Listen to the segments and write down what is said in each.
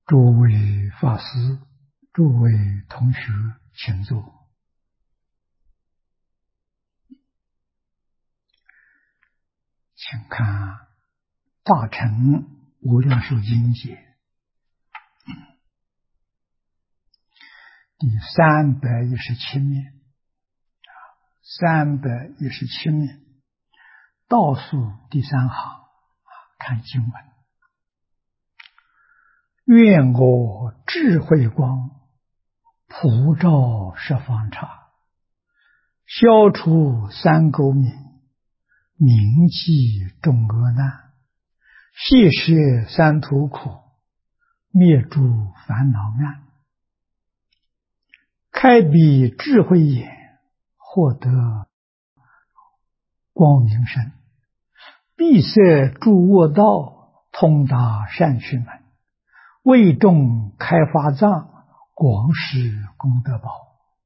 诸位法师，诸位同学，请坐。请看《大乘无量寿经解》第317面，317面倒数第3行，看经文。愿我智慧光普照十方刹，消除三垢冥，铭记众恶难，悉摄三途苦，灭诸烦恼暗。开彼智慧眼，获得光明身，闭塞诸恶道，通达善趣门，为众开发藏，广施功德宝。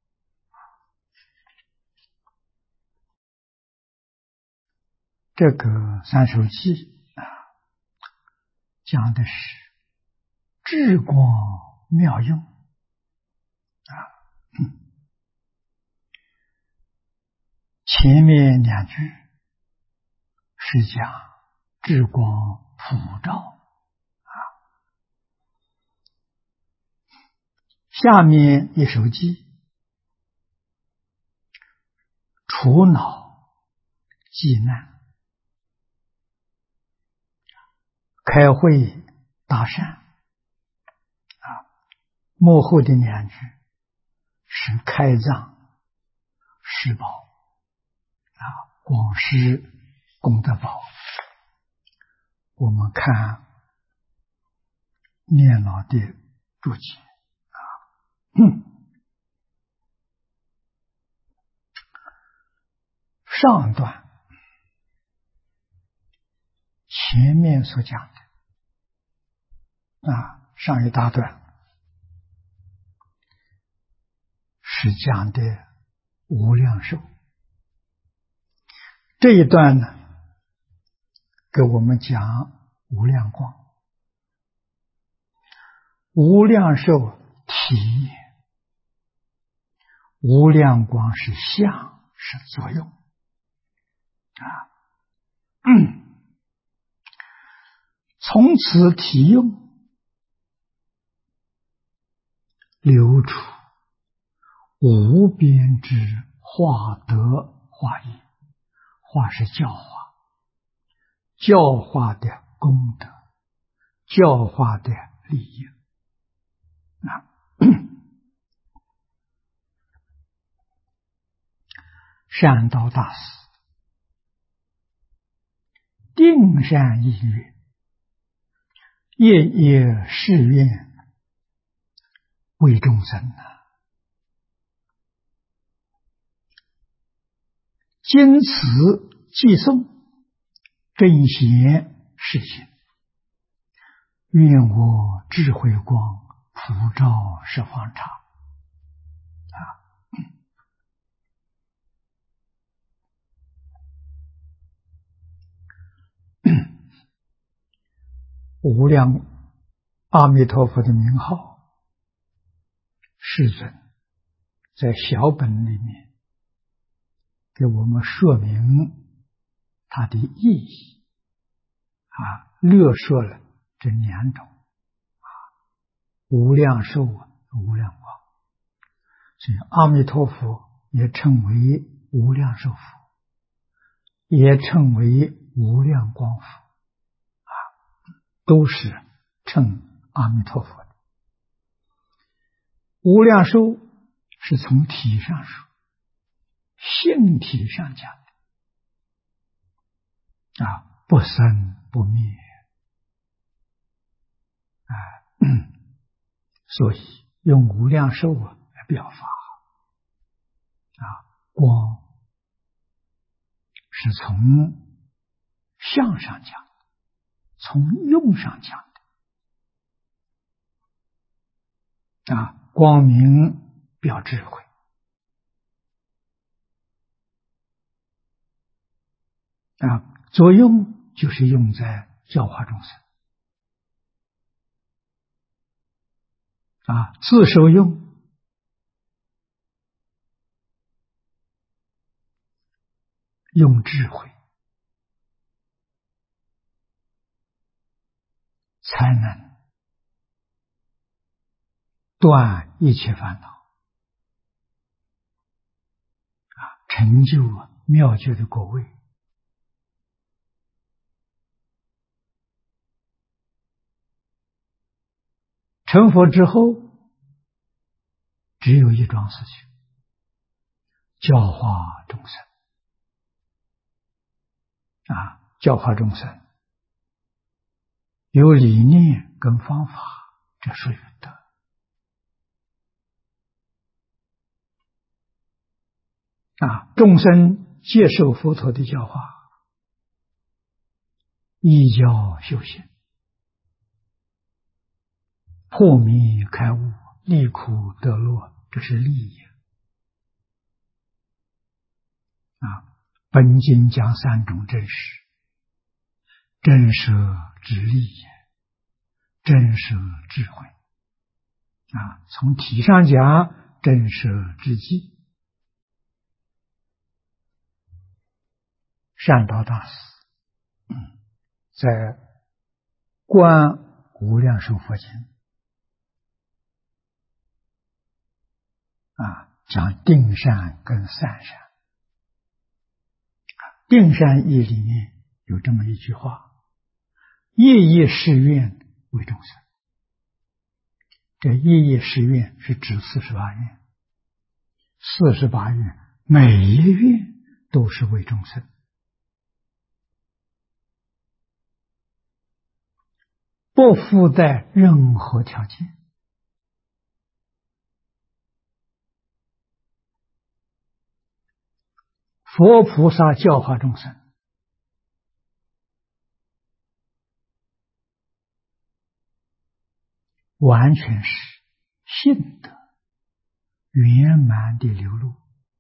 这个三首偈讲的是智光妙用前面两句是讲智光普照下面一首偈除恼济难，开慧达善幕后的两句是开藏施宝广施功德宝。我们看念老的注解上段前面所讲的上一大段是讲的无量寿，这一段呢给我们讲无量光。无量寿体，无量光是相，是作用从此体用流出无边之化德化义。化是教化，教化的功德，教化的利益善导大师定善意乐，夜夜誓愿为众生今此寄送真贤世行，愿我智慧光普照十方刹无量阿弥陀佛的名号，世尊在小本里面给我们说明它的意义略说了这两种无量寿无量光，所以阿弥陀佛也称为无量寿佛，也称为无量光佛都是称阿弥陀佛的。无量寿是从体上说，性体上讲的不生不灭所以用无量寿来表法光是从相上讲的，从用上讲的光明表智慧作用就是用在教化众生自受用，用智慧，才能断一切烦恼，成就妙觉的果位。成佛之后，只有一桩事情，教化众生。教化众生，有理念跟方法，这属于德。众生接受佛陀的教化，依教修行，破迷开悟，离苦得乐，这是利益。本经讲三种真实：真实之利益，真实智慧。从体上讲，真实之机。善导大师在《观无量寿佛经》讲定善跟散善。定善义里面有这么一句话：业业誓愿为众生。这业业誓愿是指48愿，48愿每一愿都是为众生，不附带任何条件。佛菩萨教化众生，完全是信德圆满的流露。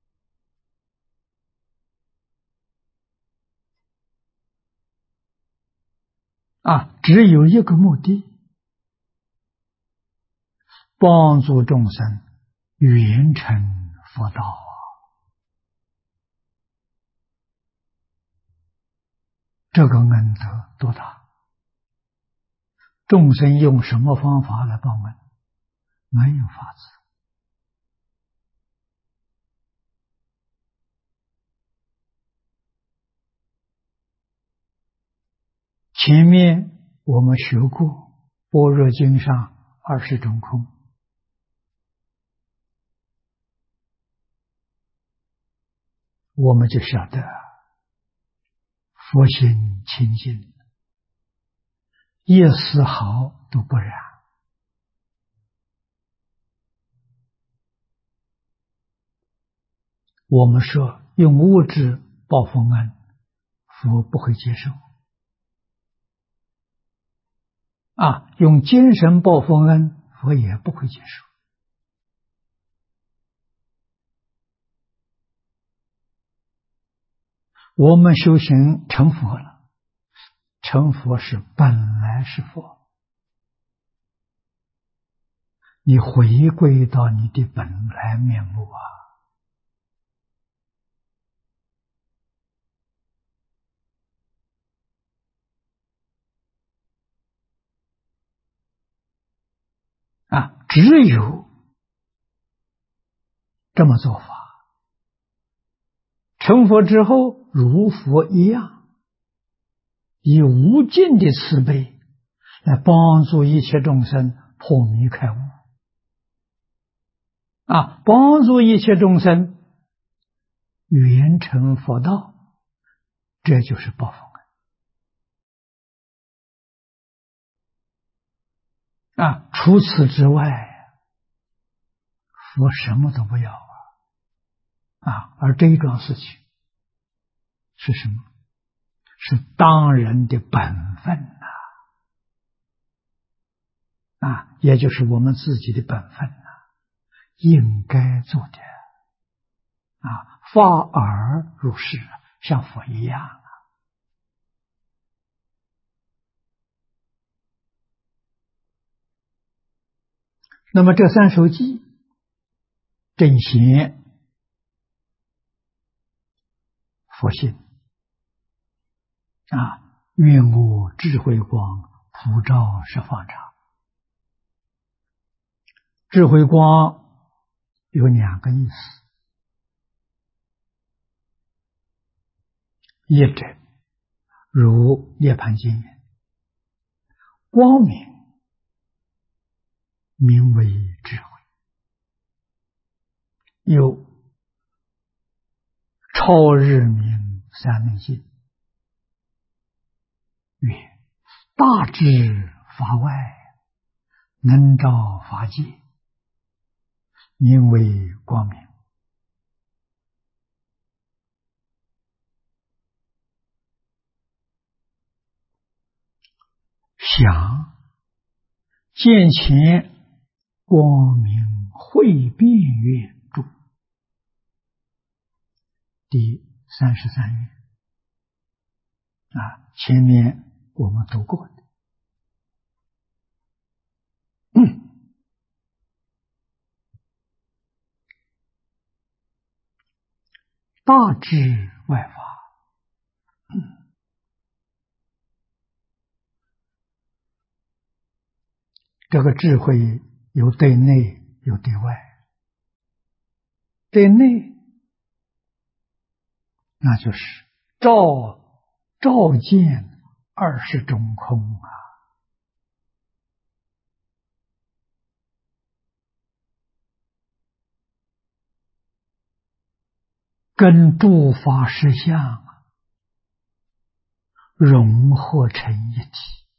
只有一个目的，帮助众生圆成佛道。这个恩德多大！众生用什么方法来报恩？没有法子。前面我们学过《般若经》上20种空，我们就晓得佛心清净，一丝毫都不染。我们说用物质报佛恩，佛不会接受。用精神报佛恩，佛也不会接受。我们修行成佛了，成佛是本来是佛，你回归到你的本来面目只有这么做法，成佛之后如佛一样，以无尽的慈悲来帮助一切众生破迷开悟，帮助一切众生圆成佛道，这就是报佛恩。除此之外，佛什么都不要而这一桩事情是什么？是当人的本分也就是我们自己的本分应该做的发而入世，像佛一样那么这三首偈，正显佛性愿我智慧光普照十方常。智慧光有两个意思，一者如涅盘经言，光明名为智慧，有超日明三昧性，曰大智法外，能照法界，名为光明。想见前光明会变愿注第33页前面我们读过的。大智外法，这个智慧有对内有对外。对内那就是照见二十种空跟诸法实相融合成一体，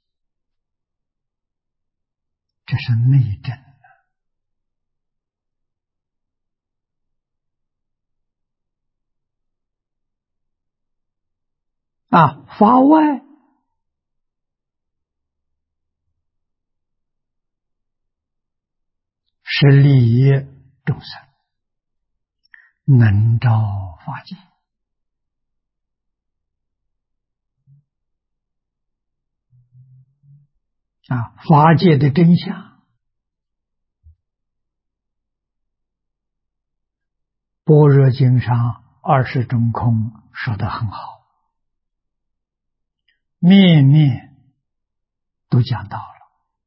这是内证法外是利益众生，能照法界。法界的真相，般若经上20种空说得很好，面面都讲到了。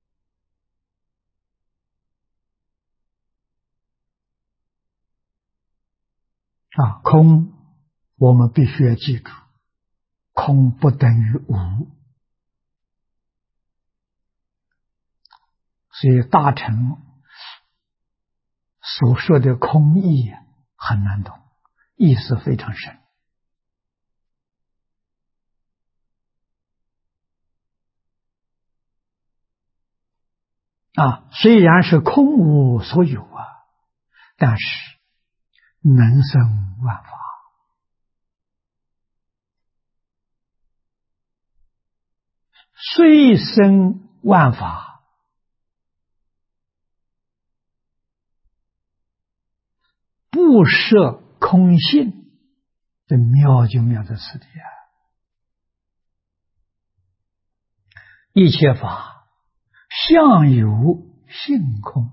空我们必须要记住，空不等于无，所以大乘所说的空义很难懂，意思非常深。虽然是空无所有但是能生万法。虽生万法，不设空性，这妙就妙在此地一切法相由性空，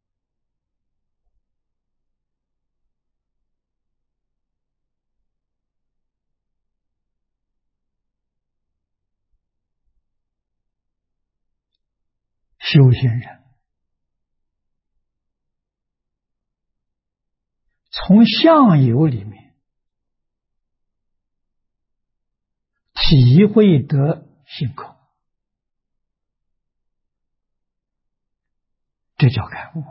修行人从相由里面体会得性空，这叫开悟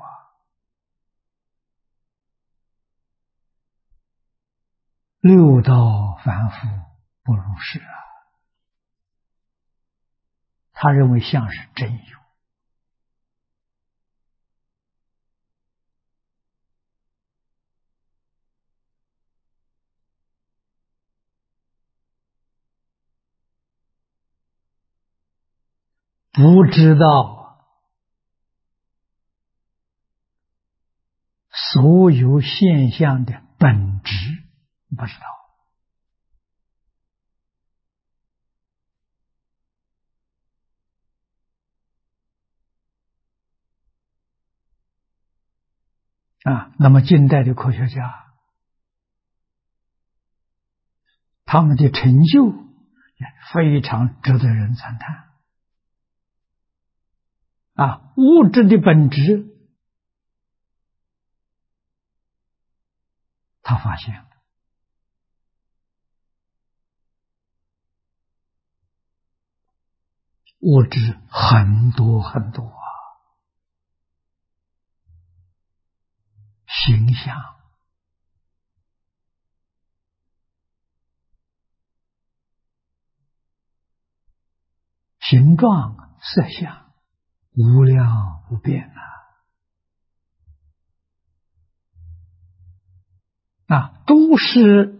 六道凡夫不如是他认为相是真有，不知道所有现象的本质，不知道。 那么近代的科学家，他们的成就也非常值得人赞叹。物质的本质，他发现了。物质很多很多形象、形状、色相，无量无边都是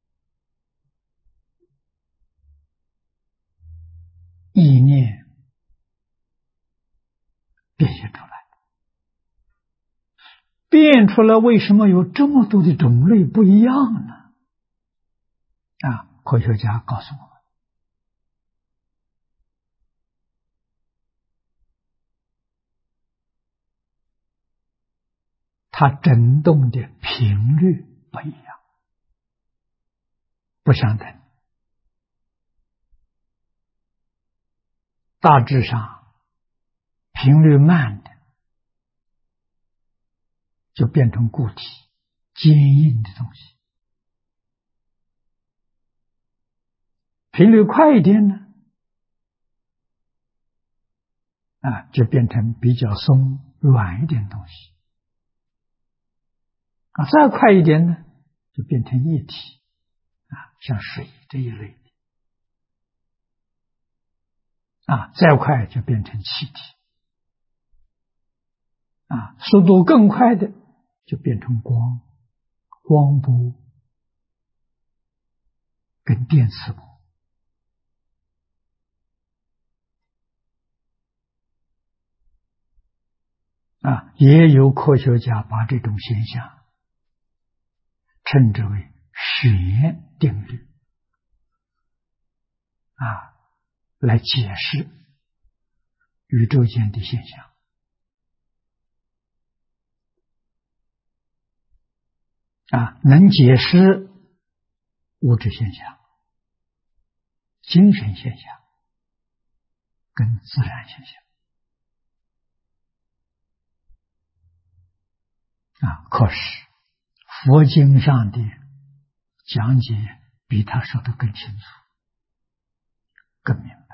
意念变现出来的。变出来为什么有这么多的种类不一样呢？科学家告诉我们，它振动的频率不一样，不相等。大致上，频率慢的就变成固体、坚硬的东西；频率快一点呢，就变成比较松、软一点的东西；再快一点呢，就变成液体，像水这一类的；再快就变成气体；速度更快的就变成光波跟电磁波。也有科学家把这种现象称之为弦定律来解释宇宙间的现象。能解释物质现象、精神现象跟自然现象。可是佛经上的讲解比他说的更清楚、更明白。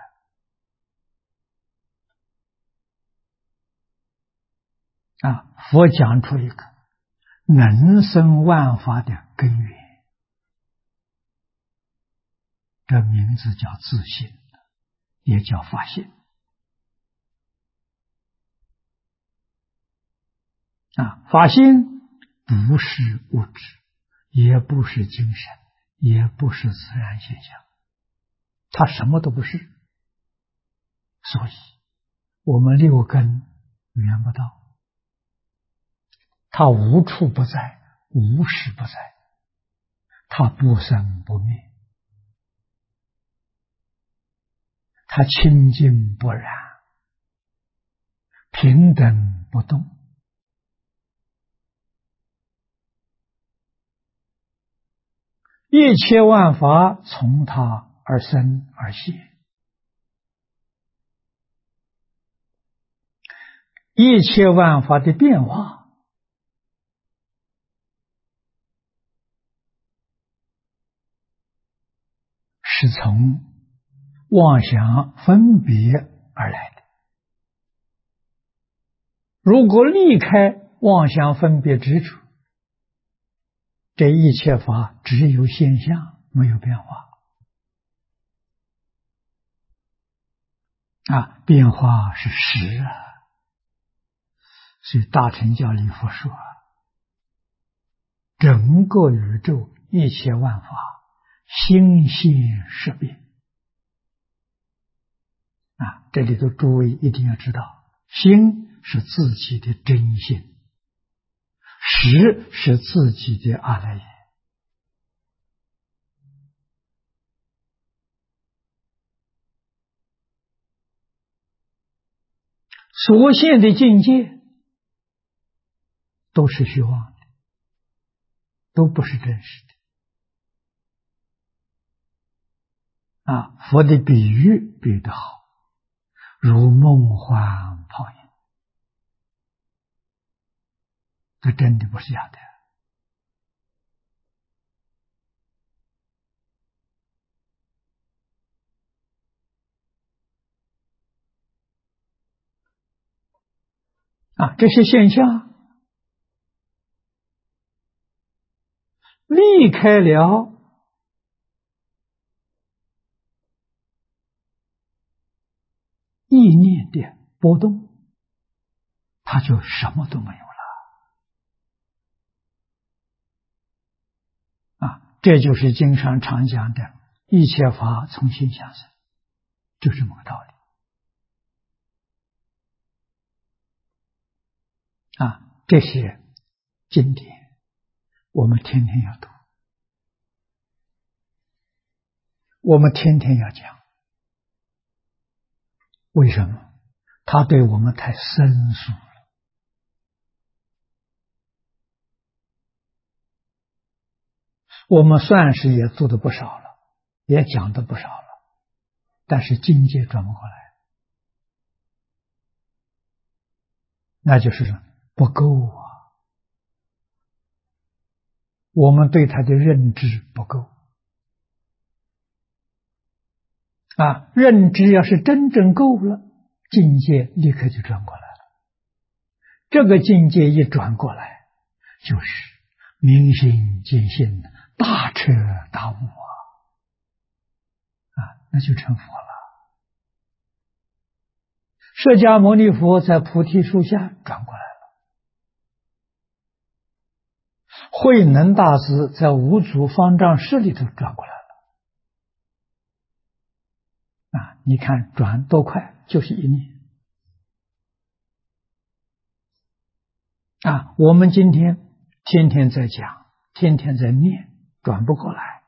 佛讲出一个能生万法的根源，这名字叫自性，也叫法性。法性不是物质，也不是精神，也不是自然现象，它什么都不是。所以我们六根圆不到，它无处不在，无时不在，它不生不灭，它清净不染，平等不动。一切万法从它而生而现，一切万法的变化是从妄想分别而来的。如果离开妄想分别执着，这一切法只有现象，没有变化。变化是实所以大乘教里佛说，整个宇宙一切万法心性识变。这里头诸位一定要知道，心是自己的真性，识是自己的阿赖耶。所现的境界都是虚妄的，都不是真实的。佛的比喻比喻得好，如梦幻泡影，这真的不是假的。这些现象离开了意念的波动，它就什么都没有了。这就是经上常讲的一切法从心想生，就这么个道理。这些经典我们天天要读，我们天天要讲。为什么？它对我们太生疏了。我们算是也做的不少了，也讲的不少了，但是境界转不过来，那就是不够啊。我们对它的认知不够认知要是真正够了，境界立刻就转过来了。这个境界一转过来，就是明心见性，大彻大悟那就成佛了。释迦牟尼佛在菩提树下转过来了，慧能大师在五祖方丈室里头转过来了。你看转多快，就是一念。我们今天天天在讲，天天在念，转不过来。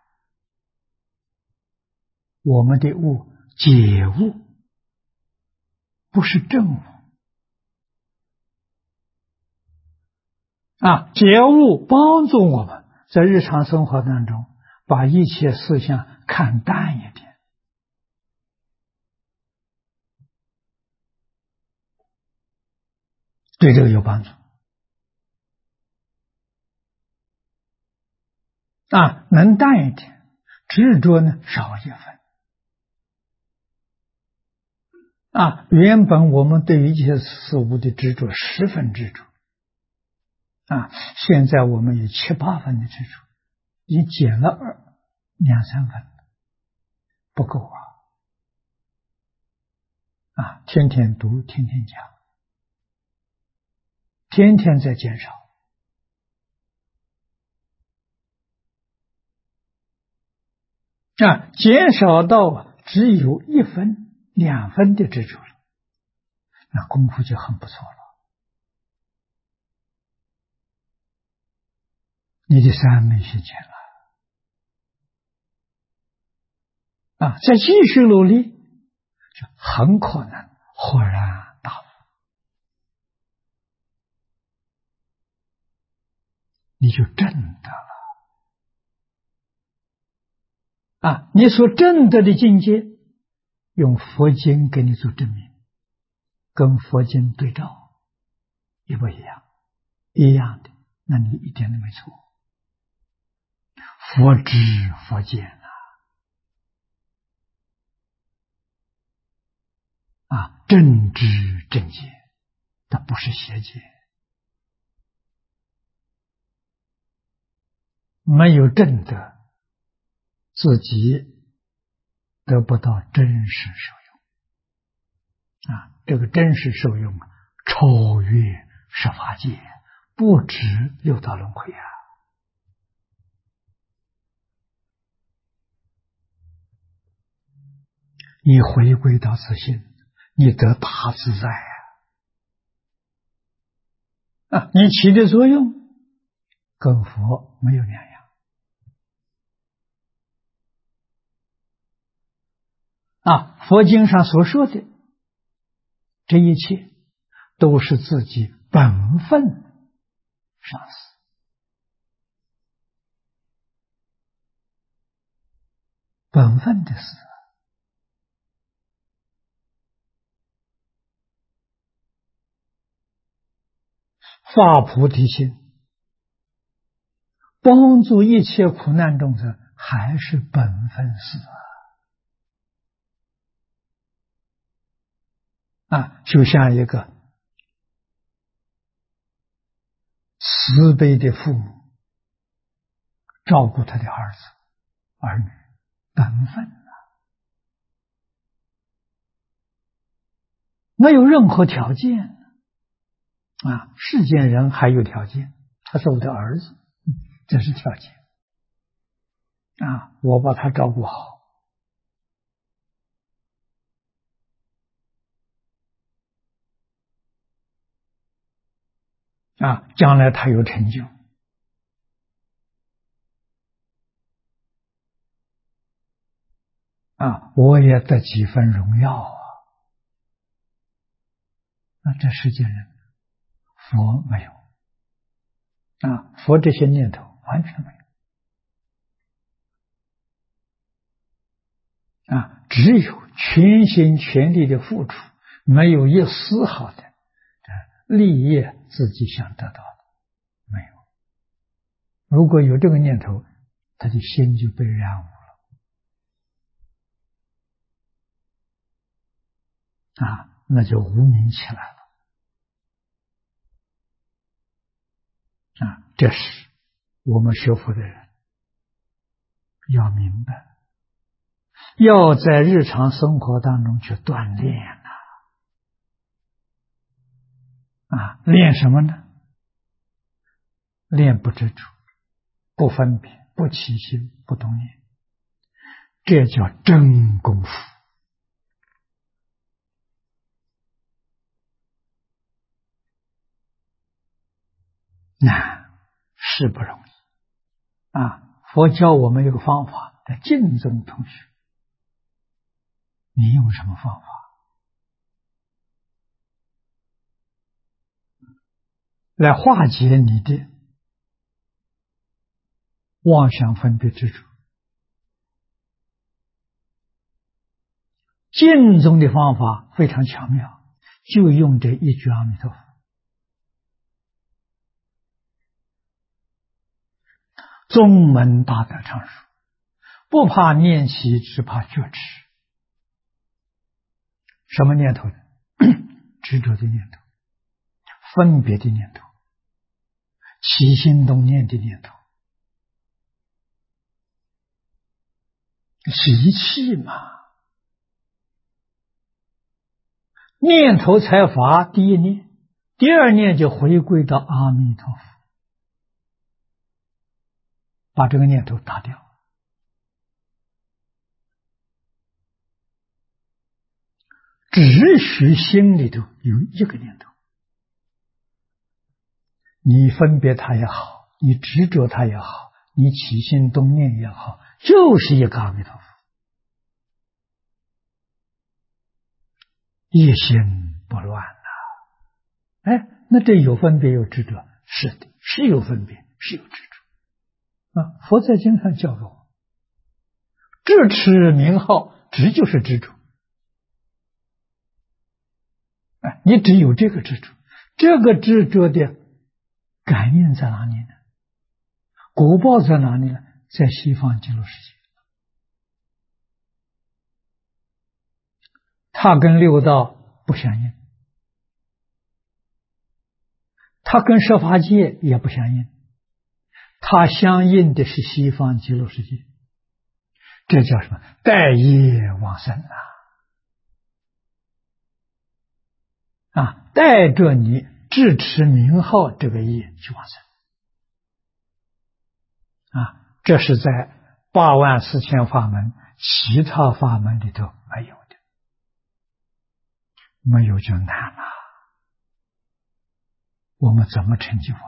我们的悟解悟不是正悟解悟帮助我们在日常生活当中把一切事项看淡一点，对这个有帮助能淡一点，执着呢少一分原本我们对于一切事物的执着10分执着现在我们有7、8分的执着，已经减了2、3分，不够天天读，天天讲，天天在减少减少到只有1分、2分的执着了，那功夫就很不错了。你的三昧现前了再继续努力，就很可能豁然大悟。你就证得了你所证得的境界，用佛经给你做证明，跟佛经对照，一不一样？一样的，那你一点都没错。佛知佛见正知正见，它不是邪见。没有证得，自己得不到真实受用这个真实受用超越十法界，不止六道轮回你回归到自信，你得大自在你起的作用跟佛没有两样佛经上所说的这一切都是自己本分上司，本分的事。发菩提心，帮助一切苦难众生，还是本分事就像一个慈悲的父母照顾他的儿女，本分没有任何条件世间人还有条件，他是我的儿子，这是条件我把他照顾好将来他有成就我也得几分荣耀这世间人佛没有佛这些念头完全没有只有全心全力的付出，没有一丝毫的利益自己想得到的没有。如果有这个念头，他的心就被染污了那就无明起来了这是我们学佛的人要明白，要在日常生活当中去锻炼练什么呢？练不执着，不分别，不起心，不动念，这叫真功夫是不容易佛教我们有个方法，在净宗同学，你用什么方法来化解你的妄想分别执着？净宗的方法非常巧妙，就用这一句阿弥陀佛。宗门大德常说，不怕念起，只怕觉迟。什么念头呢？执着的念头，分别的念头，起心动念的念头，习气嘛。念头才发第一念，第二念就回归到阿弥陀佛，把这个念头打掉。只许心里头有一个念头，你分别它也好，你执着它也好，你起心动念也好，就是一个阿弥陀佛，一心不乱那这有分别有执着，是的，是有分别是有执着佛在经上教导我，智持名号，执就是执着你只有这个执着，这个执着的感应在哪里呢？果报在哪里呢？在西方极乐世界。它跟六道不相应，它跟十法界也不相应，它相应的是西方极乐世界。这叫什么？带业往生带着你智持名号这个业去往生这是在84000法门其他法门里头没有的，没有就难了。我们怎么成就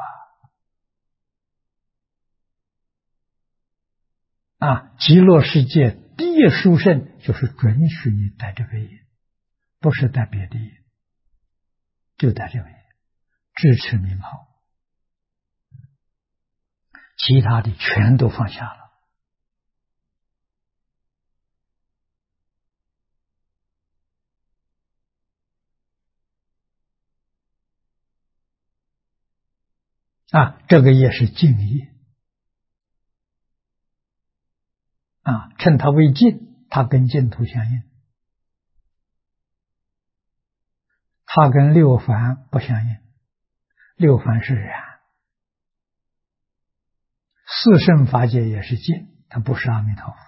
极乐世界第一殊胜就是准许你带这个业，不是带别的业，就带这个业，智持名号其他的全都放下了。这个也是净业称它为净，它跟净土相应，它跟六凡不相应。六凡是染，四圣法界也是净，它不是阿弥陀佛。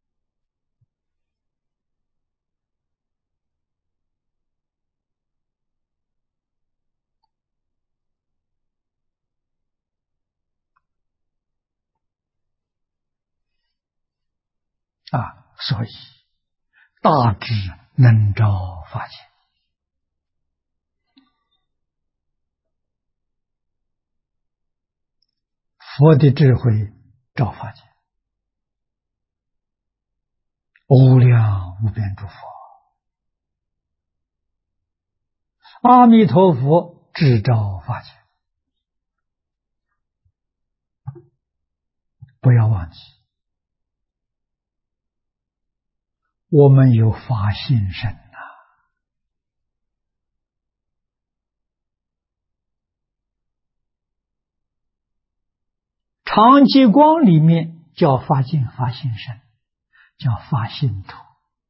所以大智能照法界，佛的智慧照法界，无量无边诸佛，阿弥陀佛智照法界。不要忘记，我们有法性身常寂光里面叫法境法性身，叫法性土。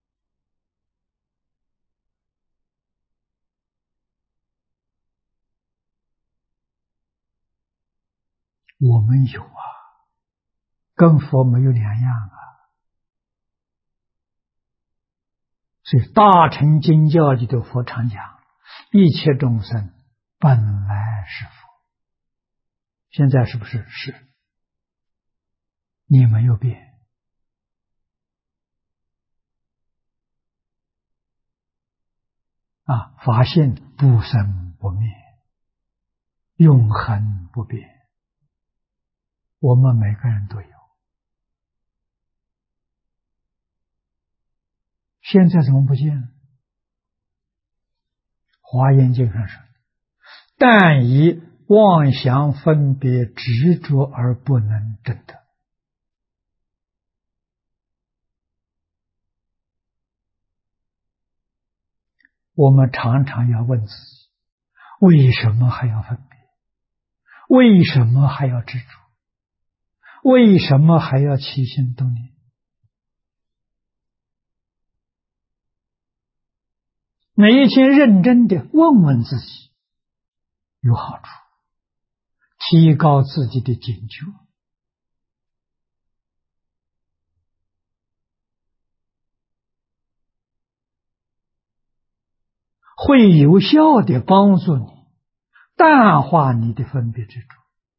我们有跟佛没有两样所以大乘经教里的佛常讲，一切众生本来是佛。现在是不是？是。你没有变。法性不生不灭，永恒不变，我们每个人都有。现在怎么不见？华严经上说，但以妄想分别执着而不能证得。我们常常要问自己，为什么还要分别？为什么还要执着？为什么还要起心动念？每一天认真的问问自己，有好处，提高自己的警觉，会有效的帮助你淡化你的分别执着。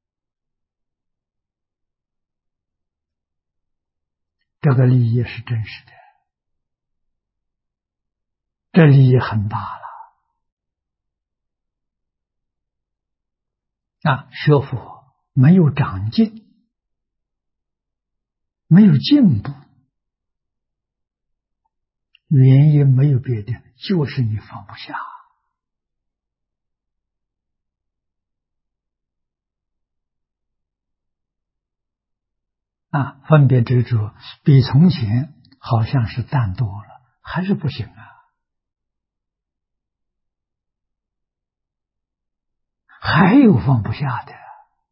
这个利益是真实的，这利益很大了。学佛没有长进，没有进步，原因没有别的，就是你放不下。分别执着比从前好像是淡多了，还是不行还有放不下的。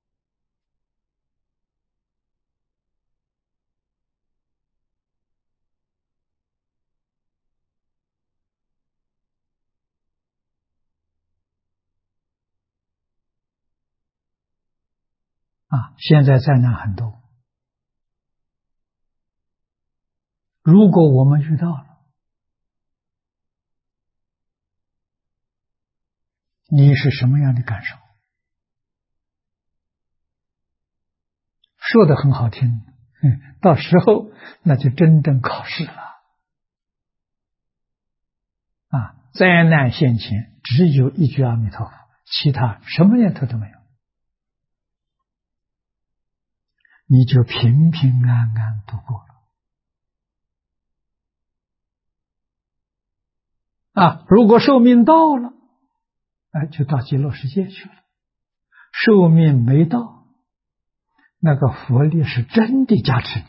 现在灾难很多，如果我们遇到了，你是什么样的感受？说的很好听，到时候那就真正考试了。灾难现前，只有一句阿弥陀佛，其他什么念头都没有，你就平平安安度过了。如果寿命到了，就到极乐世界去了；寿命没到， 那个佛力是真的加持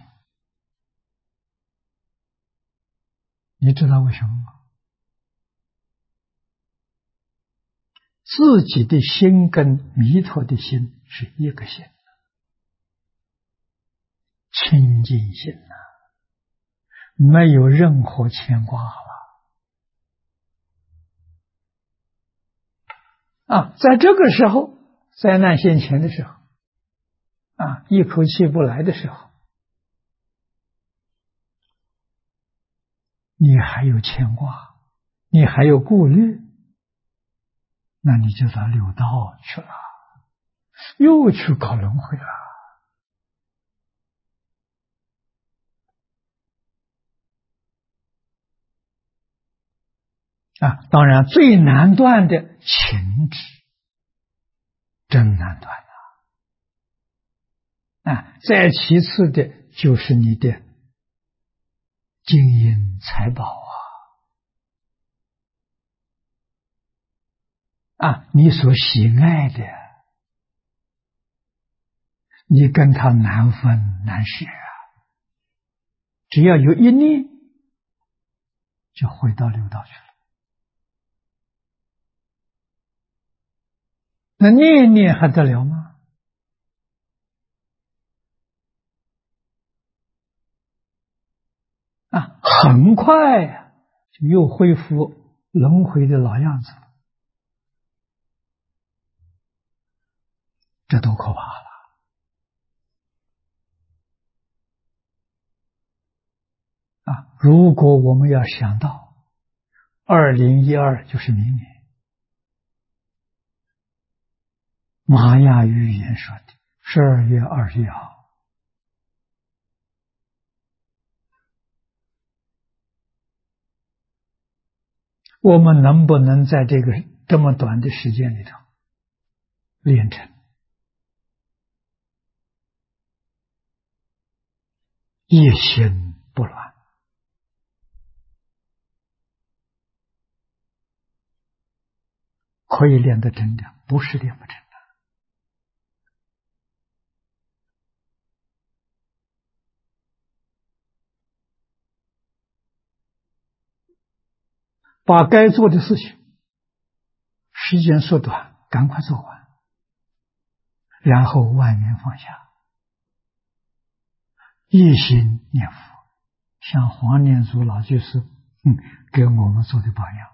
你，你知道为什么吗？自己的心跟弥陀的心是一个心，清净心没有任何牵挂了。在这个时候，灾难现前的时候，一口气不来的时候，你还有牵挂，你还有顾虑，那你就到六道去了，又去搞轮回了。当然最难断的情执，真难断再其次的就是你的金银财宝你所喜爱的，你跟他难分难舍只要有一念，就回到六道去了。那念念还得了吗？很快就又恢复轮回的老样子了，这多可怕了如果我们要想到2012就是明年，玛雅预言说的12月21号，我们能不能在这个这么短的时间里头练成一心不乱？可以练得真的，不是练不成的。把该做的事情时间缩短，赶快做完，然后万缘放下，一心念佛，像黄念祖老居士给我们做的榜样。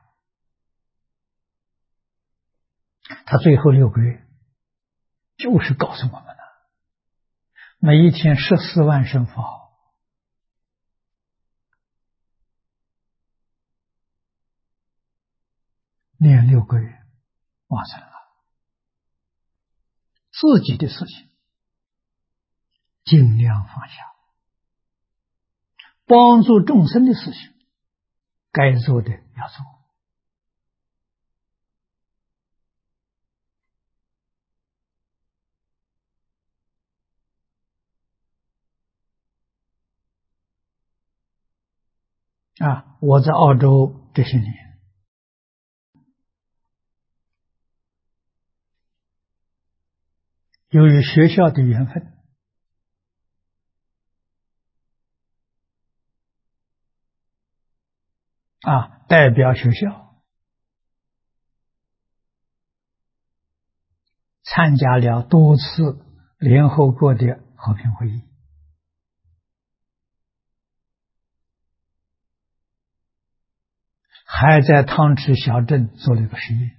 他最后6个月就是告诉我们的，每一天14万声佛号，念6个月，完成了。自己的事情尽量放下，帮助众生的事情该做的要做。我在澳洲这些年，由于学校的缘分，代表学校参加了多次联合国的和平会议，还在汤池小镇做了一个实验。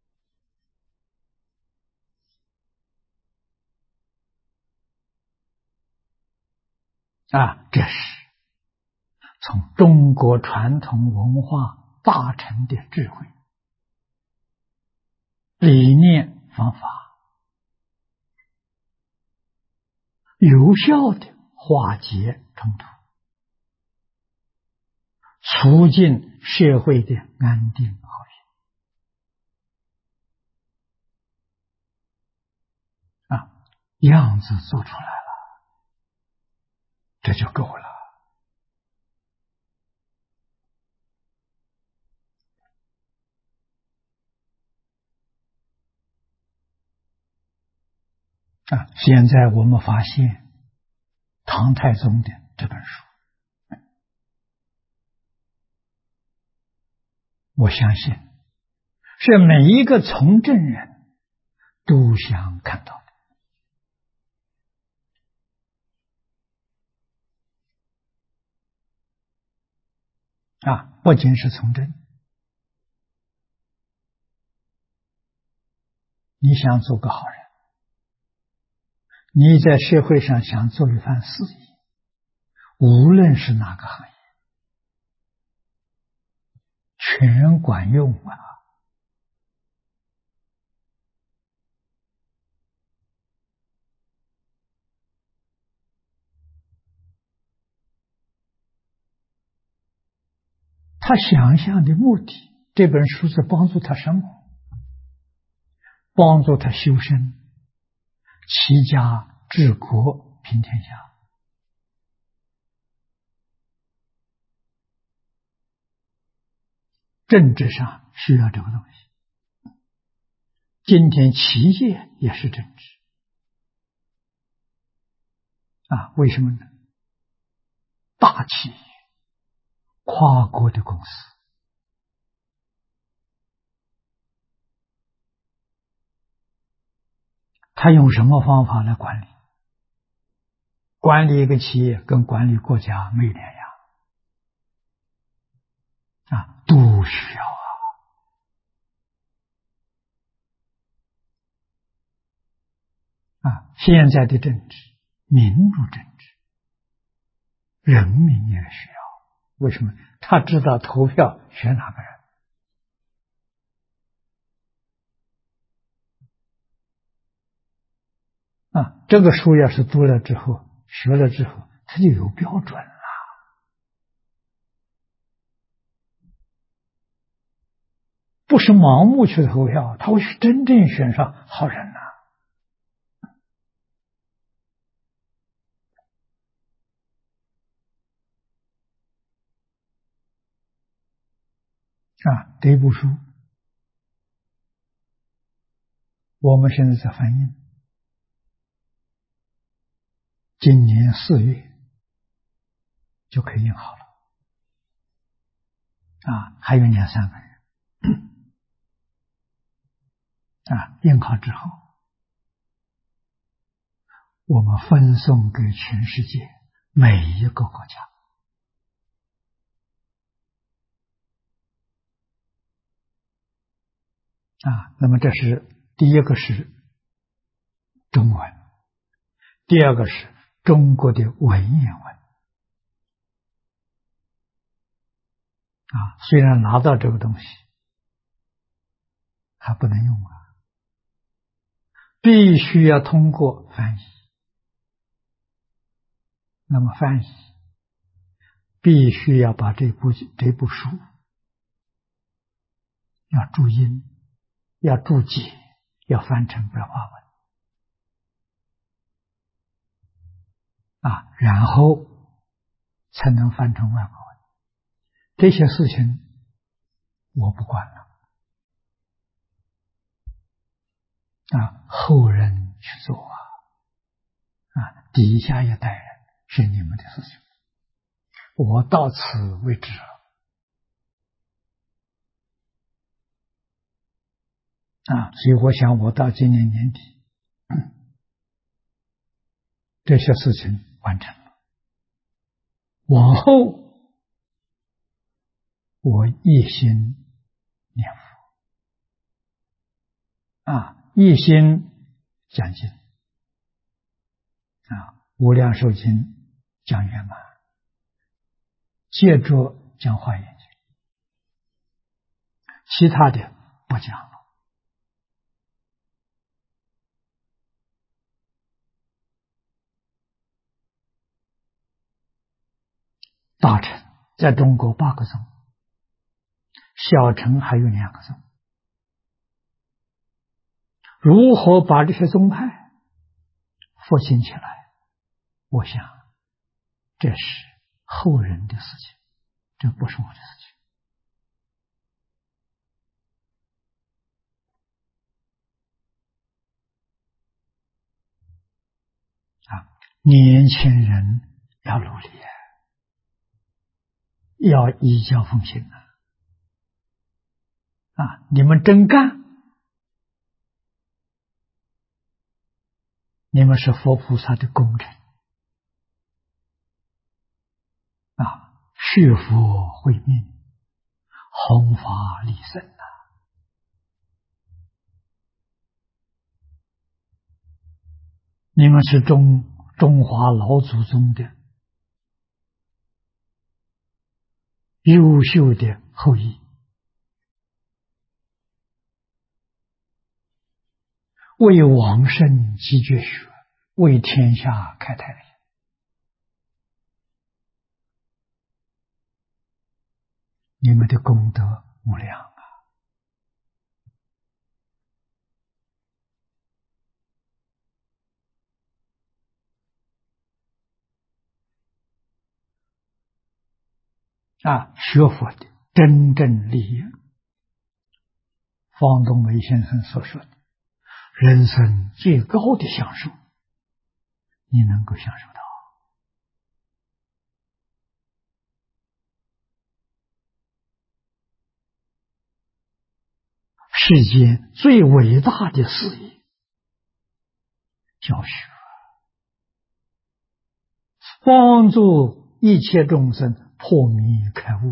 这是从中国传统文化大成的智慧、理念、方法，有效的化解冲突，促进社会的安定和平。样子做出来了，这就够了。 现在我们发现唐太宗的这本书，我相信是每一个从政人都想看到的不仅是从政，你想做个好人，你在社会上想做一番事业，无论是哪个行业，全管用啊！他想象的目的，这本书是帮助他什么？帮助他修身、齐家、治国、平天下。政治上需要这个东西，今天企业也是政治为什么呢？大企业、跨国的公司，他用什么方法来管理？管理一个企业跟管理国家没两样都需要现在的政治，民主政治，人民也需要。为什么？他知道投票选哪个人这个书要是读了之后，学了之后，他就有标准了。不是盲目去投票，他会真正选上好人这部书我们现在在翻译，今年4月就可以印好了还有2-3个月印好之后，我们分送给全世界每一个国家那么这是第一个是中文，第二个是中国的文言文虽然拿到这个东西还不能用必须要通过翻译。那么翻译必须要把这部书要注音，要注解，要翻成白话文然后才能翻成外国文。这些事情我不管了后人去做底下一代人是你们的事情，我到此为止了所以我想我到今年年底这些事情完成了，往后我一心念佛一心讲经无量寿经讲圆满，接着讲华严经，其他的不讲了。大乘在中国8个宗，小乘还有2个宗。如何把这些宗派复兴起来，我想这是后人的事情，这不是我的事情。 年轻人要努力啊，要依教奉行啊！你们真干，你们是佛菩萨的功臣啊！学佛慧命，弘法利生啊！你们是中华老祖宗的优秀的后裔，为往生积绝学，为天下开太平。你们的功德无量啊！学佛的真正利益，方东梅先生所说的人生最高的享受，你能够享受到。世间最伟大的事业，教学，帮助一切众生破迷开悟，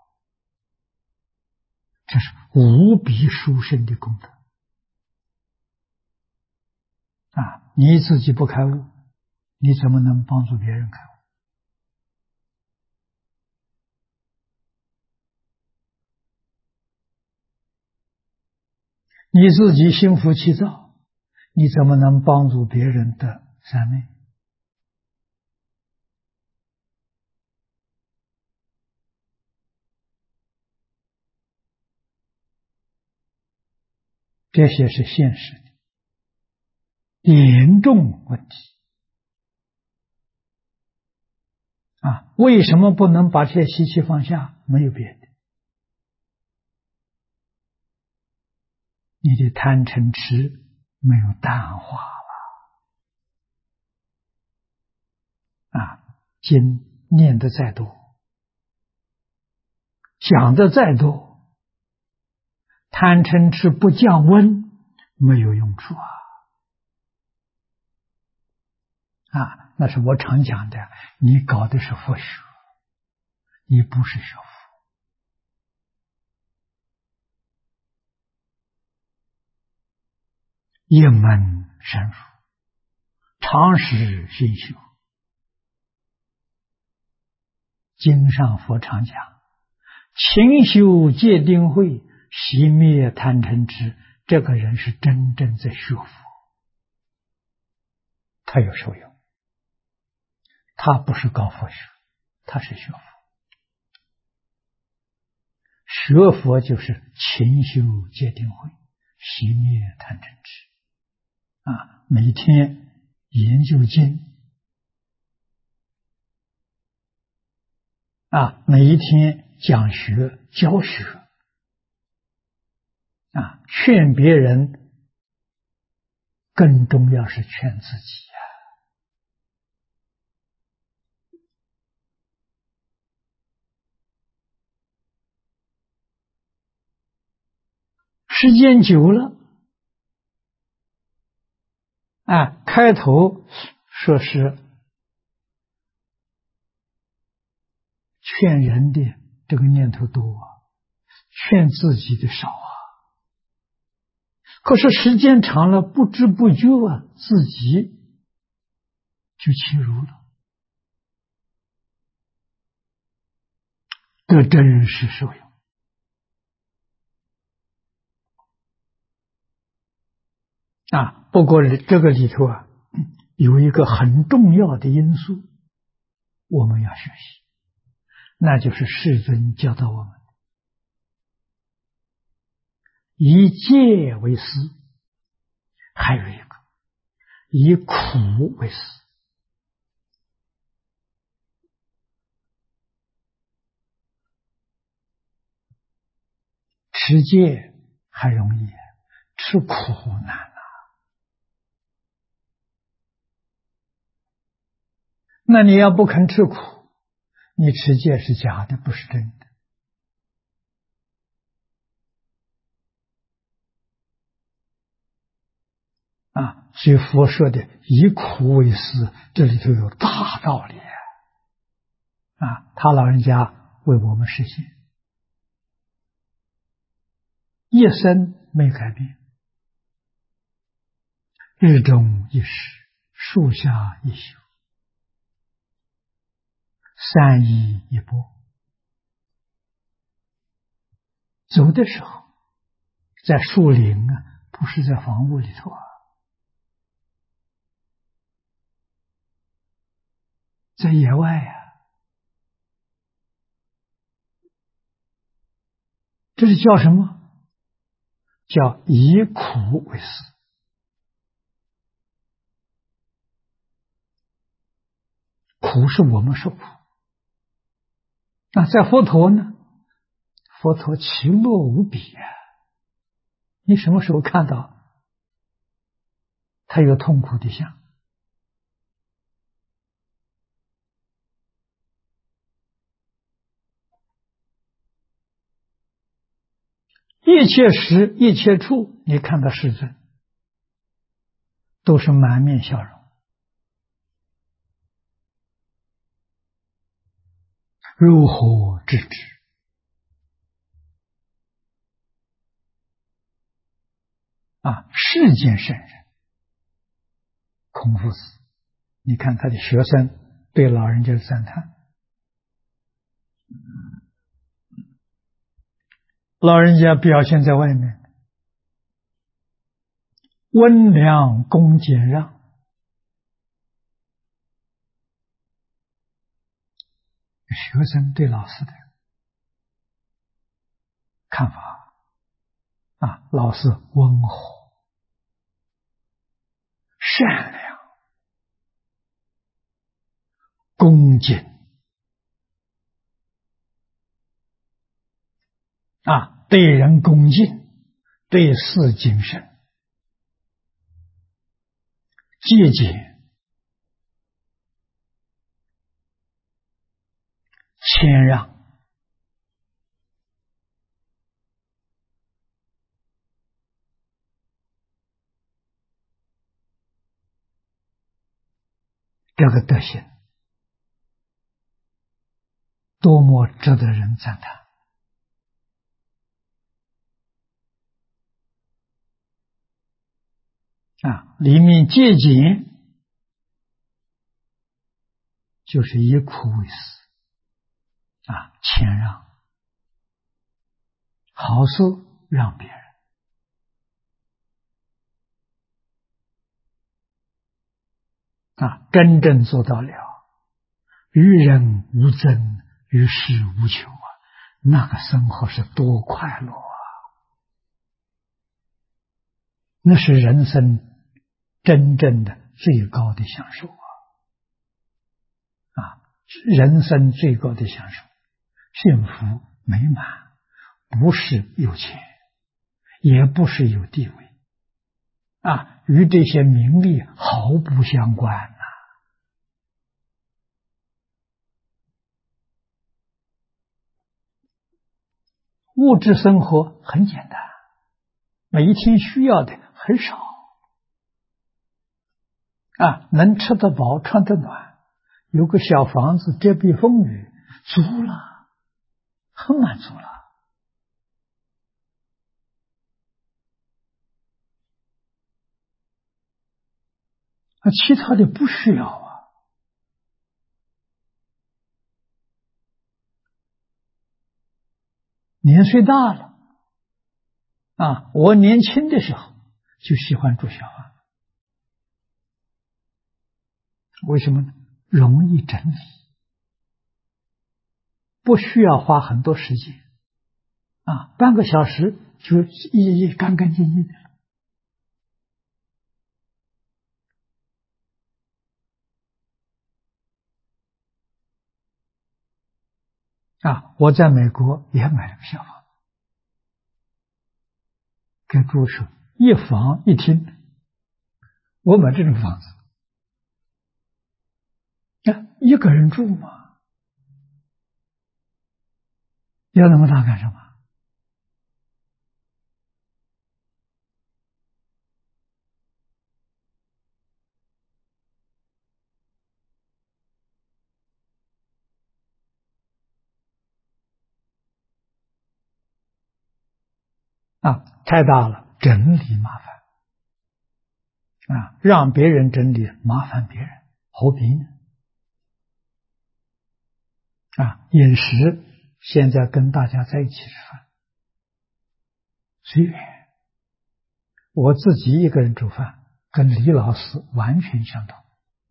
这是无比殊胜的功德啊！你自己不开悟，你怎么能帮助别人开悟？你自己心浮气躁，你怎么能帮助别人的三昧？这些是现实的严重问题啊！为什么不能把这些习气放下？没有别的，你的贪嗔痴没有淡化了啊！经念的再多，讲的再多，贪嗔痴不降温，没有用处啊！那是我常讲的，你搞的是佛学，你不是学佛。一门深入，常识熏修。经上佛常讲，勤修戒定慧，熄灭贪嗔痴，这个人是真正在学佛，他有受用，他不是搞佛学，他是学佛。学佛就是勤修戒定慧，熄灭贪嗔痴啊！每天研究经啊，每一天讲学教学啊，劝别人，更重要是劝自己时间久了啊，开头说是劝人的这个念头多劝自己的少可是时间长了，不知不觉自己就欺辱了，这真是受用啊！不过这个里头有一个很重要的因素，我们要学习，那就是世尊教导我们以戒为师，还有一个以苦为师。持戒还容易，吃苦难。 那你要不肯吃苦，你持戒是假的，不是真的。所以佛说的以苦为师，这里头有大道理他老人家为我们实现，一生没改变，日中一时，树下一宿，三衣一钵。走的时候在树林不是在房屋里头在野外这是叫什么？叫以苦为师。苦是我们受苦，那在佛陀呢？佛陀其乐无比你什么时候看到他有痛苦的相？一切时一切处，你看到世尊都是满面笑容，如何制止？世间圣人，孔夫子，你看他的学生对老人家的赞叹，老人家表现在外面温良恭俭让，学生对老师的看法老师温和善良恭敬对人恭敬，对事谨慎，节俭谦让，这个德行多么值得人赞叹里面节俭就是以苦为师谦让，好事让别人真正做到了与人无争，与世无求那个生活是多快乐那是人生真正的最高的享受人生最高的享受，幸福美满，不是有钱，也不是有地位与这些名利毫不相关物质生活很简单，每一天需要的很少能吃得饱，穿得暖，有个小房子遮蔽风雨，足了，很满足了其他的不需要年岁大了我年轻的时候就喜欢住小房子，为什么呢？容易整理，不需要花很多时间半个小时就一干干净净的我在美国也买了个小房子，给住处一房一厅，我买这种房子一个人住嘛，要那么大干什么？太大了，整理麻烦让别人整理麻烦别人，何必呢？饮食现在跟大家在一起吃饭，随缘。我自己一个人煮饭，跟李老师完全相同。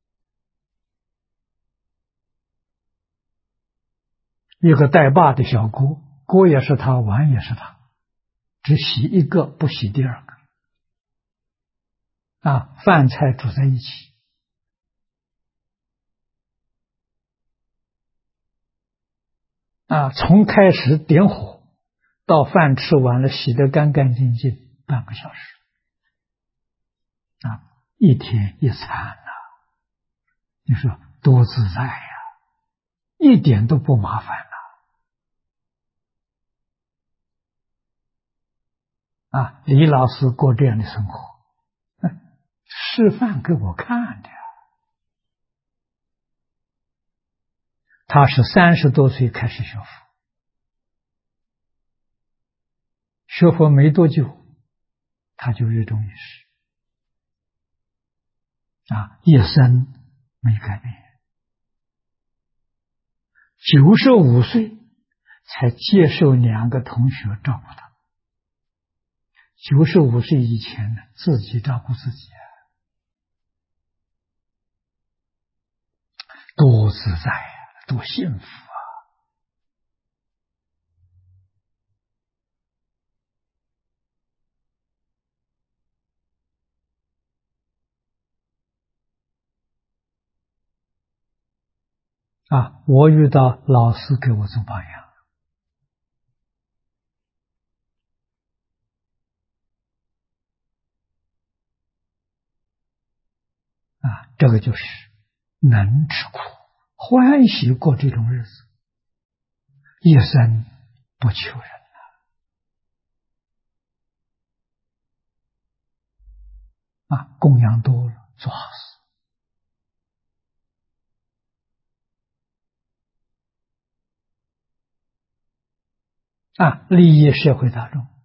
一个带把的小锅，锅也是他，碗也是他，只洗一个，不洗第二个。饭菜煮在一起。从开始点火到饭吃完了，洗得干干净净，半个小时。一天一餐你说多自在呀，一点都不麻烦李老师过这样的生活，示范给我看的。他是30多岁开始学佛，学佛没多久，他就日中一逝，一生没改变。95岁才接受2个同学照顾他。95岁以前呢，自己照顾自己多自在多幸福我遇到老师给我做榜样这个就是能吃苦，欢喜过这种日子，一生不求人供养多了做好事利益社会大众，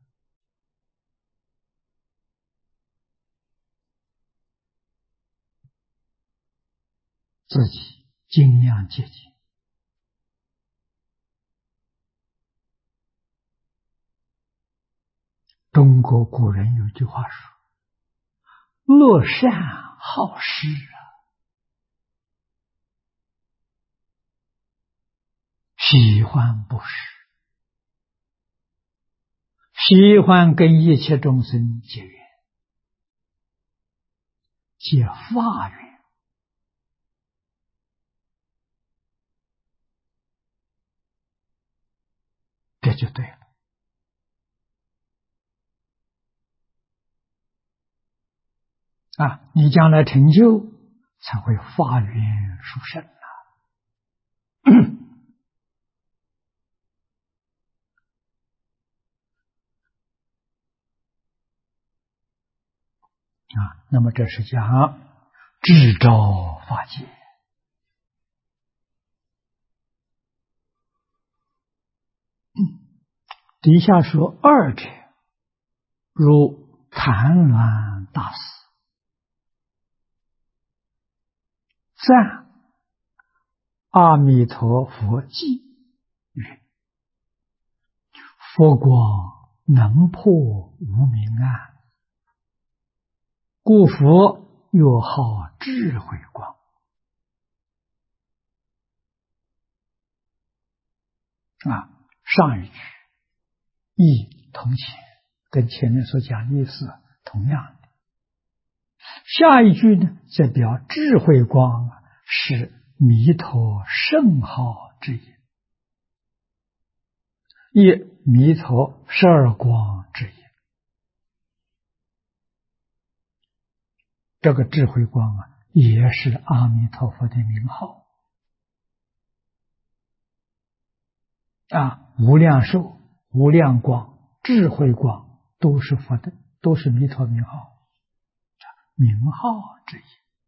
自己尽量节俭。中国古人有句话说：乐善好施喜欢布施，喜欢跟一切众生结缘，结法缘，这就对了你将来成就才会法缘殊胜那么这是讲智照法界。底下说二者，如谭鸾大师赞阿弥陀佛偈曰：佛光能破无明暗，故佛曰号智慧光。上一句意同前，跟前面所讲的意思同样的。下一句呢，则表智慧光是弥陀圣号之一，亦弥陀12光之一。这个智慧光也是阿弥陀佛的名号无量寿、无量光、智慧光都是佛的，都是弥陀名号，名号之一。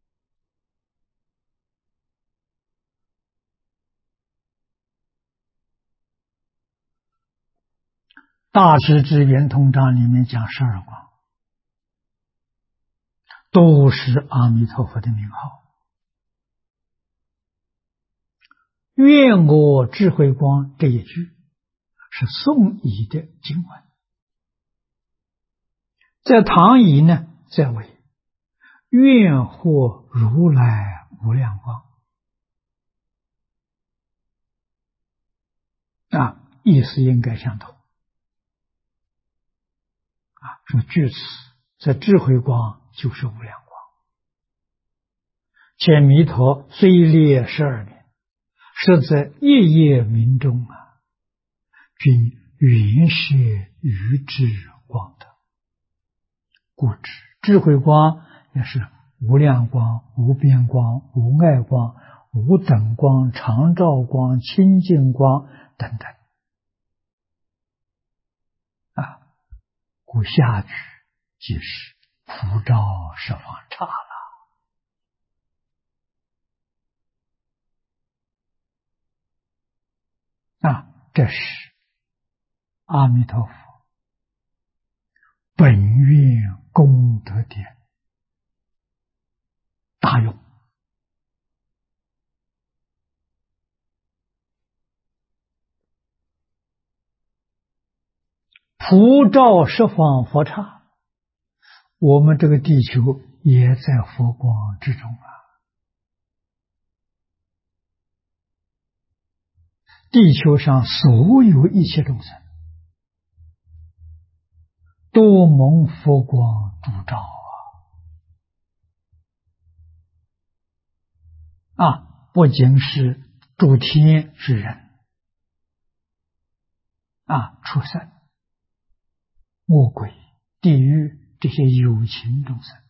大师之圆通章里面讲12光，都是阿弥陀佛的名号。愿我智慧光这一句是宋仪的经文，在唐仪呢，在为愿获如来无量光，意思应该相同。说据此，这智慧光就是无量光。且弥陀虽列12名，实在夜夜明中均云摄于智光德。故知智慧光也是无量光、无边光、无碍光、无等光、常照光、清净光等等。故下句即是普照十方刹了。这是阿弥陀佛本愿功德的大用。普照十方佛刹，我们这个地球也在佛光之中地球上所有一切众生都蒙佛光烛照不仅是诸天之人畜生、恶鬼、地狱这些有情众生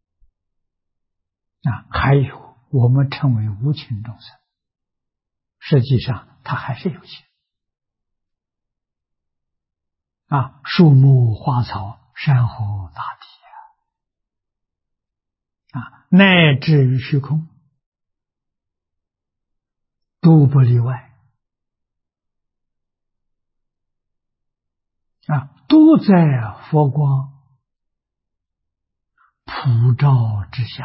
还有我们称为无情众生，实际上它还是有情树木花草、山河大地乃至于虚空都不例外都在佛光普照之下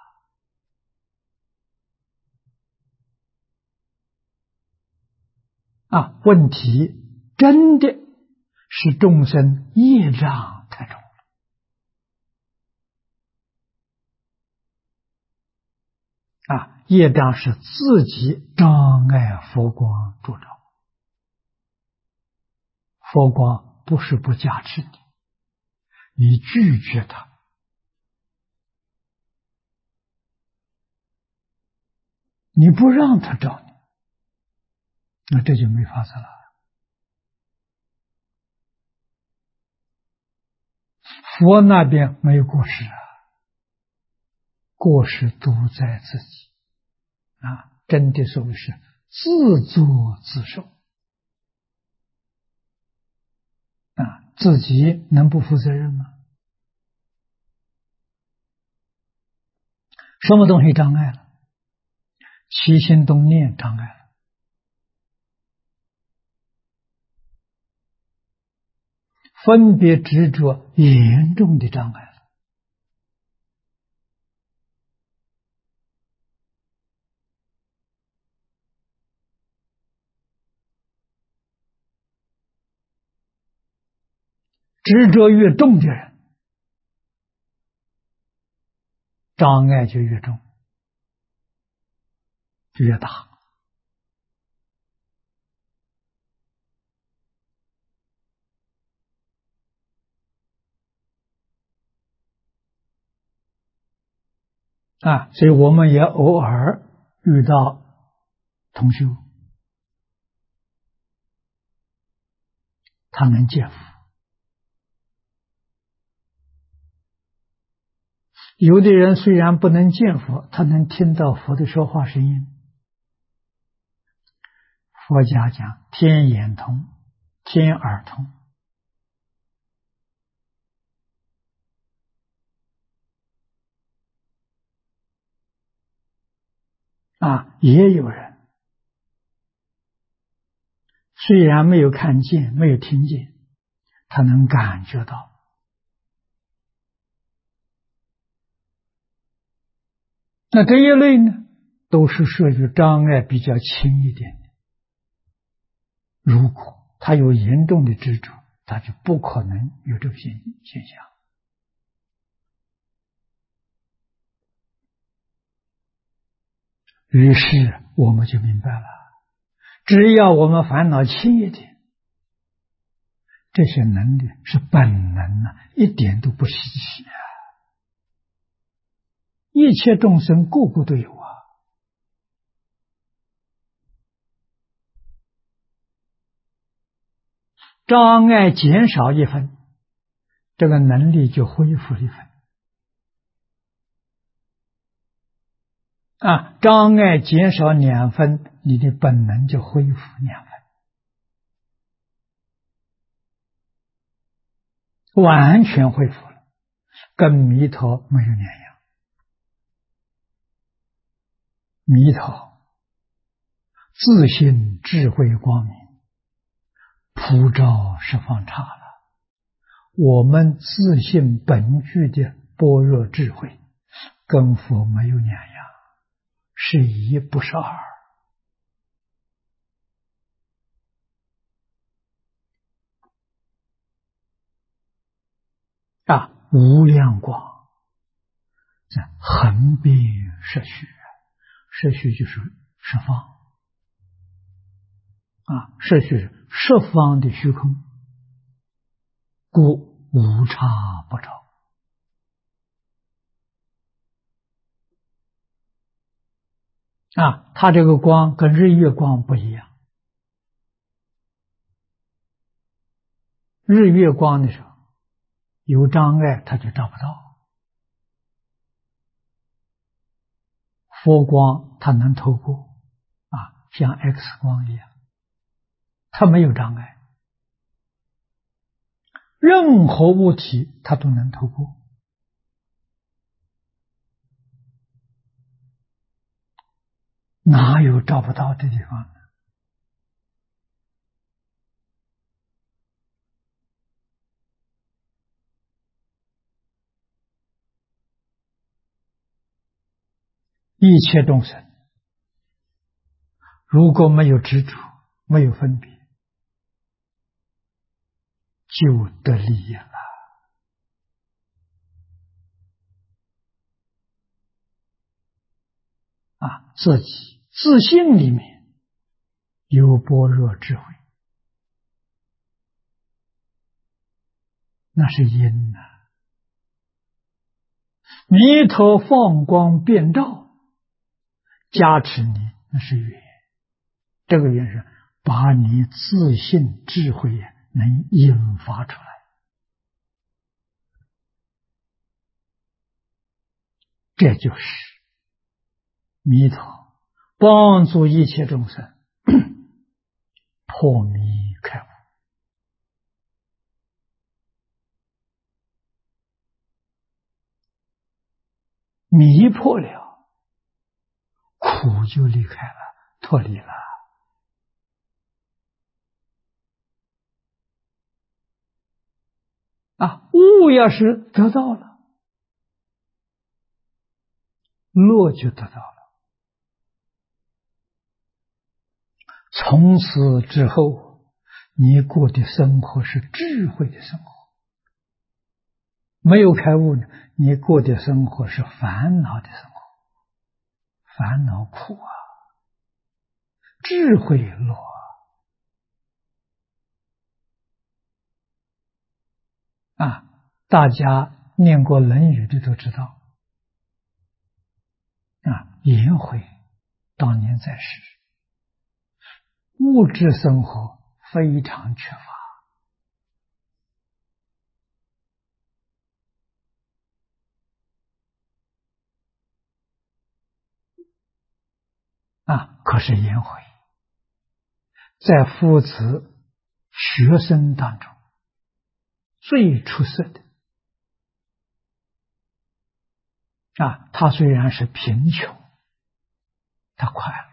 了。问题真的是众生业障太重了业障是自己障碍佛光烛照，佛光不是不加持你，你拒绝它，你不让它照你，那这就没法子了。佛那边没有过失过失都在自己真的所谓是自作自受自己能不负责任吗？什么东西障碍了？起心动念障碍了，分别执着严重的障碍了。执着越重的人，障碍就越重，就越大。所以我们也偶尔遇到同修，他能见佛。有的人虽然不能见佛，他能听到佛的说话声音。 佛家讲天眼通、天耳通也有人虽然没有看见、没有听见，他能感觉到。那这一类呢，都是属于障碍比较轻一点的。如果他有严重的执着，他就不可能有这个现象。于是我们就明白了，只要我们烦恼轻一点，这些能力是本能一点都不稀奇一切众生个个都有障碍减少一分，这个能力就恢复一分障碍减少2分，你的本能就恢复2分，完全恢复了，跟弥陀没有两样。弥陀自性智慧光明，普照十方刹了。我们自性本具的般若智慧，跟佛没有两样，是一不是二无量光，这横遍摄虚，摄虚就是十方摄虚是十方的虚空，故无差不照它这个光跟日月光不一样。日月光的时候有障碍，它就照不到。佛光它能透过像 X 光一样，它没有障碍，任何物体它都能透过。哪有照不到的地方呢？一切众生如果没有执着，没有分别，就得利益了自己自信里面有般若智慧，那是因弥陀放光遍照，加持你，那是缘。这个缘是把你自信智慧能引发出来，这就是弥陀帮助一切众生破迷开悟。迷破了，苦就离开了，脱离了悟要是得到了，乐就得到了。从此之后，你过的生活是智慧的生活。没有开悟呢，你过的生活是烦恼的生活，烦恼苦智慧乐大家念过《论语》的都知道颜回当年在世，物质生活非常缺乏可是颜回在父子学生当中最出色的他虽然是贫穷，他快乐。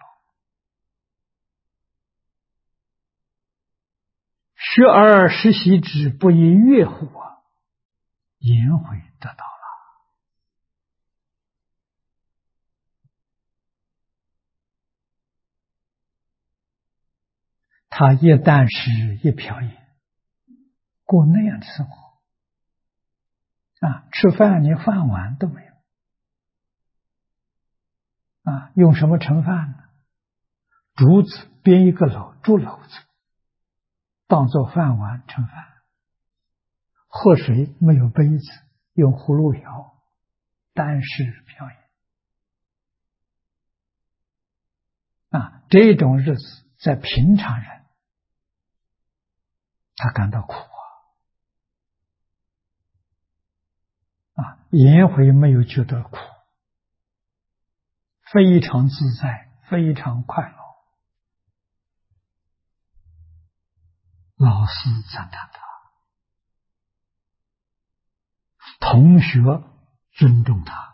学而时习之，不亦乐乎颜回得到了。他一箪食，一瓢饮，过那样的生活吃饭连饭碗都没有用什么盛饭呢？竹子编一个竹篓子，当作饭碗盛饭。喝水没有杯子，用葫芦瓢，箪食瓢饮这种日子在平常人他感到苦颜回没有觉得苦，非常自在，非常快乐。老师赞叹他，同学尊重他，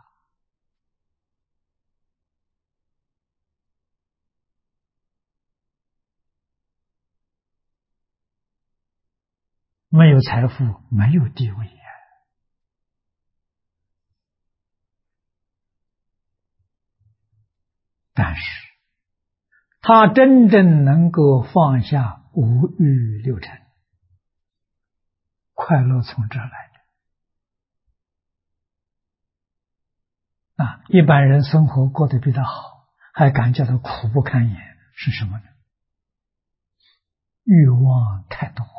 没有财富，没有地位但是他真正能够放下五欲六尘，快乐从这儿来的一般人生活过得比他好，还感觉到苦不堪言，是什么呢？欲望太多了。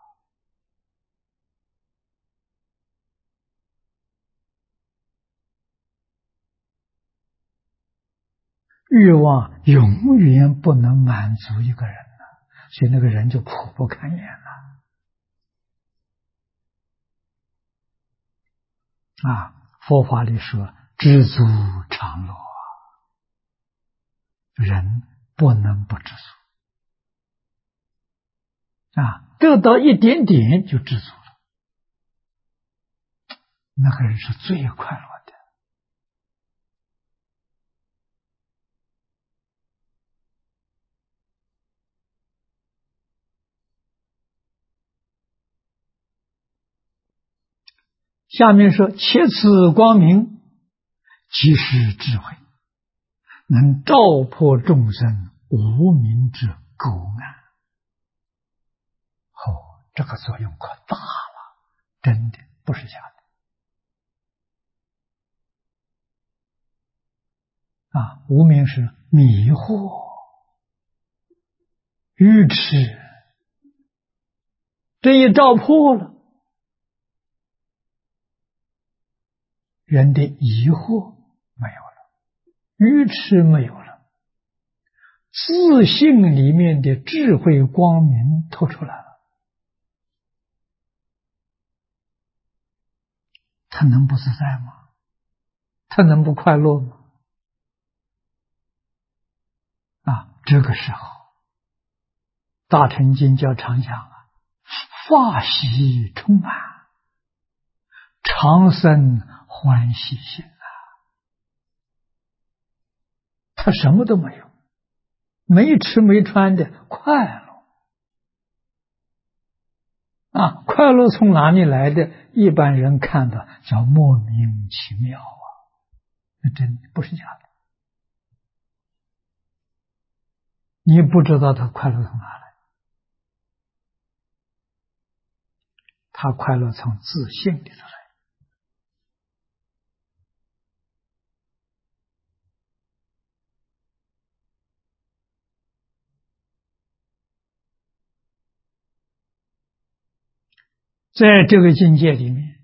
欲望永远不能满足一个人所以那个人就苦不堪言了佛法里说知足常乐人不能不知足得到一点点就知足了，那个人是最快乐的。下面说切此光明，即是智慧，能照破众生无明之垢暗。这个作用可大了，真的不是假的无明是迷惑、愚痴，这一照破了，人的疑惑没有了，愚痴没有了，自信里面的智慧光明透出来了，他能不自在吗？他能不快乐吗？这个时候大乘经教常讲法喜充满，常生欢喜心他什么都没有，没吃没穿的快乐快乐从哪里来的？一般人看的叫莫名其妙那真的不是假的。你不知道他快乐从哪来，他快乐从自信里头来。在这个境界里面，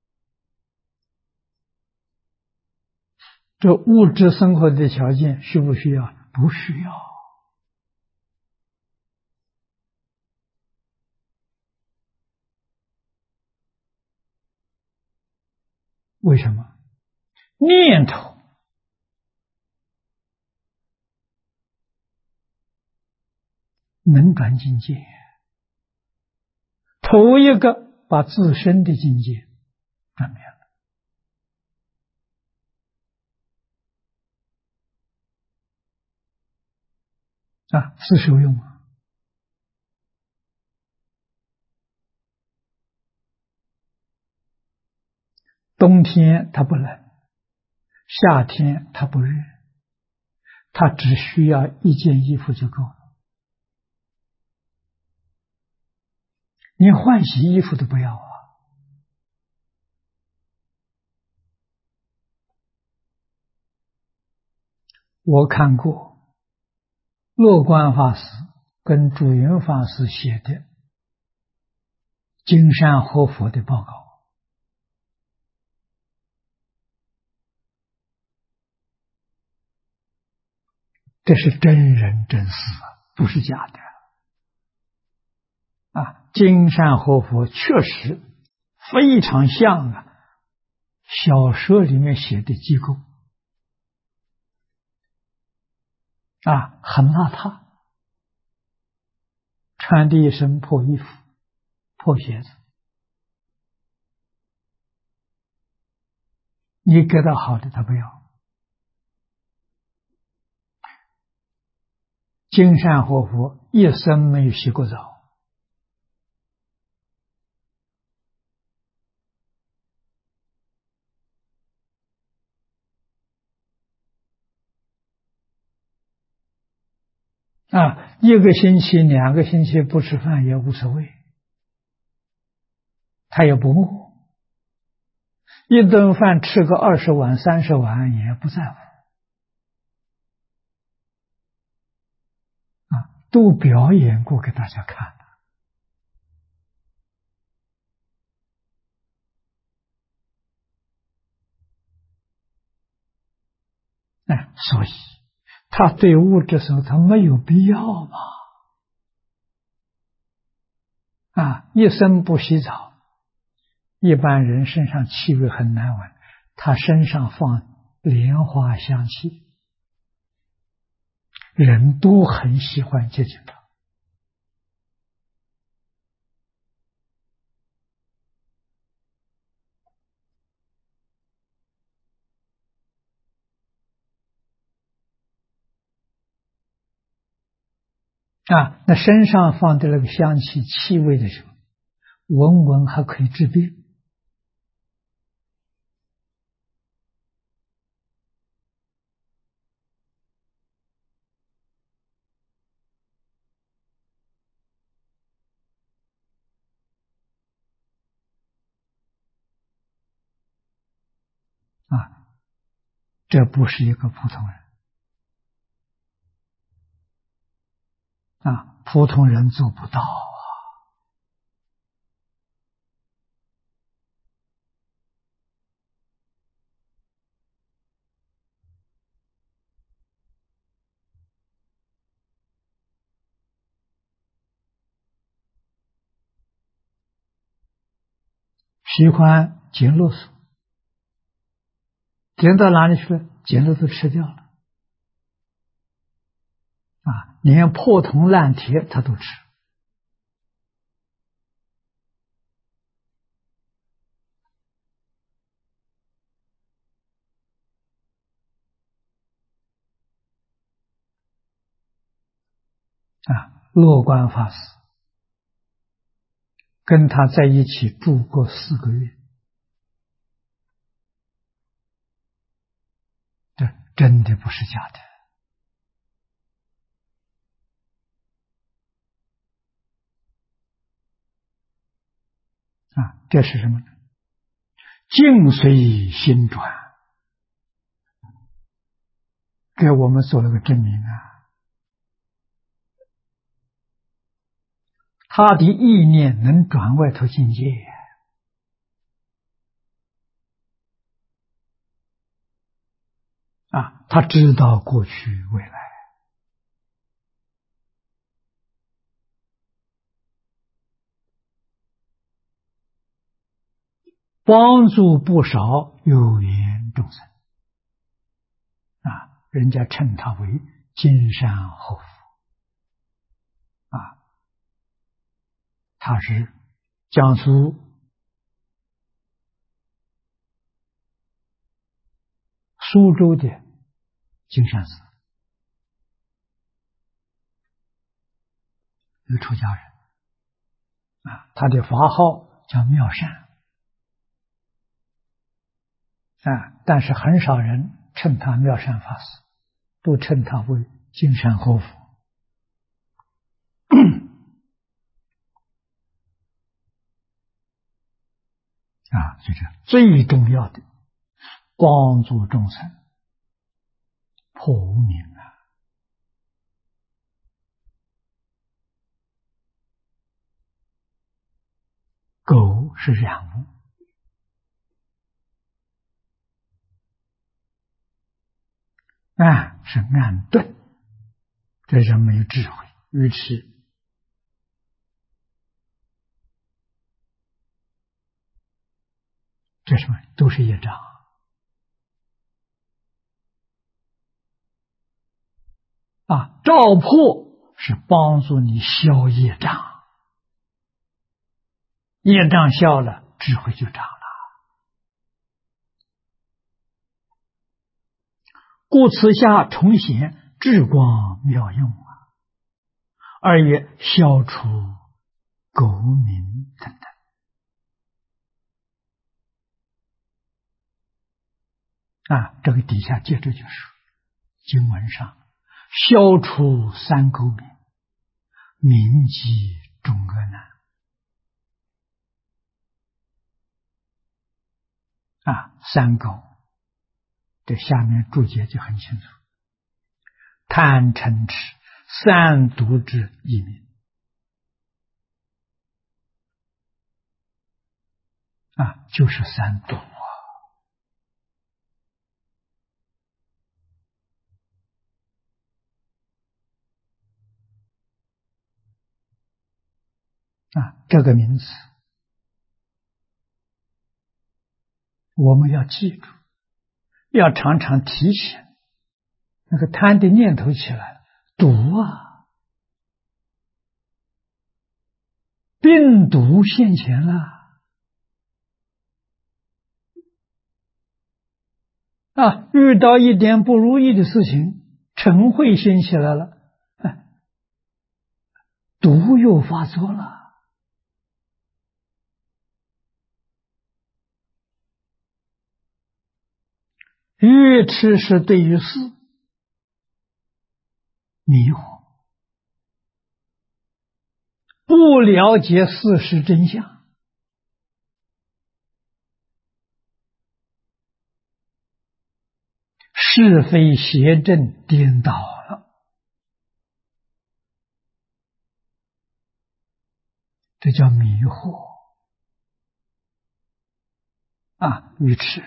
这物质生活的条件需不需要？不需要。为什么？念头能转境界，头一个把自身的境界转变了是受用啊。冬天它不冷，夏天它不热，它只需要一件衣服就够了，连换洗衣服都不要啊。我看过乐观法师跟主云法师写的金山活佛的报告，这是真人真事啊，不是假的金山活佛确实非常像小说里面写的机构很邋遢，穿的一身破衣服、破鞋子，你给他好的他不要。金山活佛一生没有洗过澡一个星期、2个星期不吃饭也无所谓，他也不饿，一顿饭吃个20碗、30碗也不在乎都表演过给大家看的所以他对物质时候他没有必要嘛一生不洗澡，一般人身上气味很难闻，他身上放莲花香气，人都很喜欢接近他那身上放的那个香气气味的时候，闻闻还可以治病这不是一个普通人普通人做不到喜欢捡垃圾，捡到哪里去了？捡了都吃掉了连破铜烂铁他都吃乐观法师跟他在一起住过4个月，这真的不是假的这是什么呢？境随心转，给我们做了个证明他的意念能转外头境界他知道过去未来帮助不少有缘众生人家称他为金山活佛啊，他是江苏苏州的金山寺一个出家人啊，他的法号叫妙善啊，但是很少人称他妙善法师，都称他为金山活佛啊，就这最重要的帮助众生破无明啊。狗是染污啊，是暗钝，这人没有智慧，愚痴这什么都是业障啊。照破是帮助你消业障，业障消了，智慧就长了。故此下重显智光妙用啊。二曰消除垢名等等啊，这个底下接着就是经文上消除三垢名，铭记众恶难啊。三垢这下面注解就很清楚，贪嗔痴三毒之一名啊，就是三毒啊。这个名词我们要记住，要常常提醒，那个贪的念头起来了，毒啊，病毒现前了啊！遇到一点不如意的事情，嗔恚先起来了，毒又发作了。愚痴是对于事迷惑，不了解事实真相，是非邪正颠倒了，这叫迷惑啊，愚痴。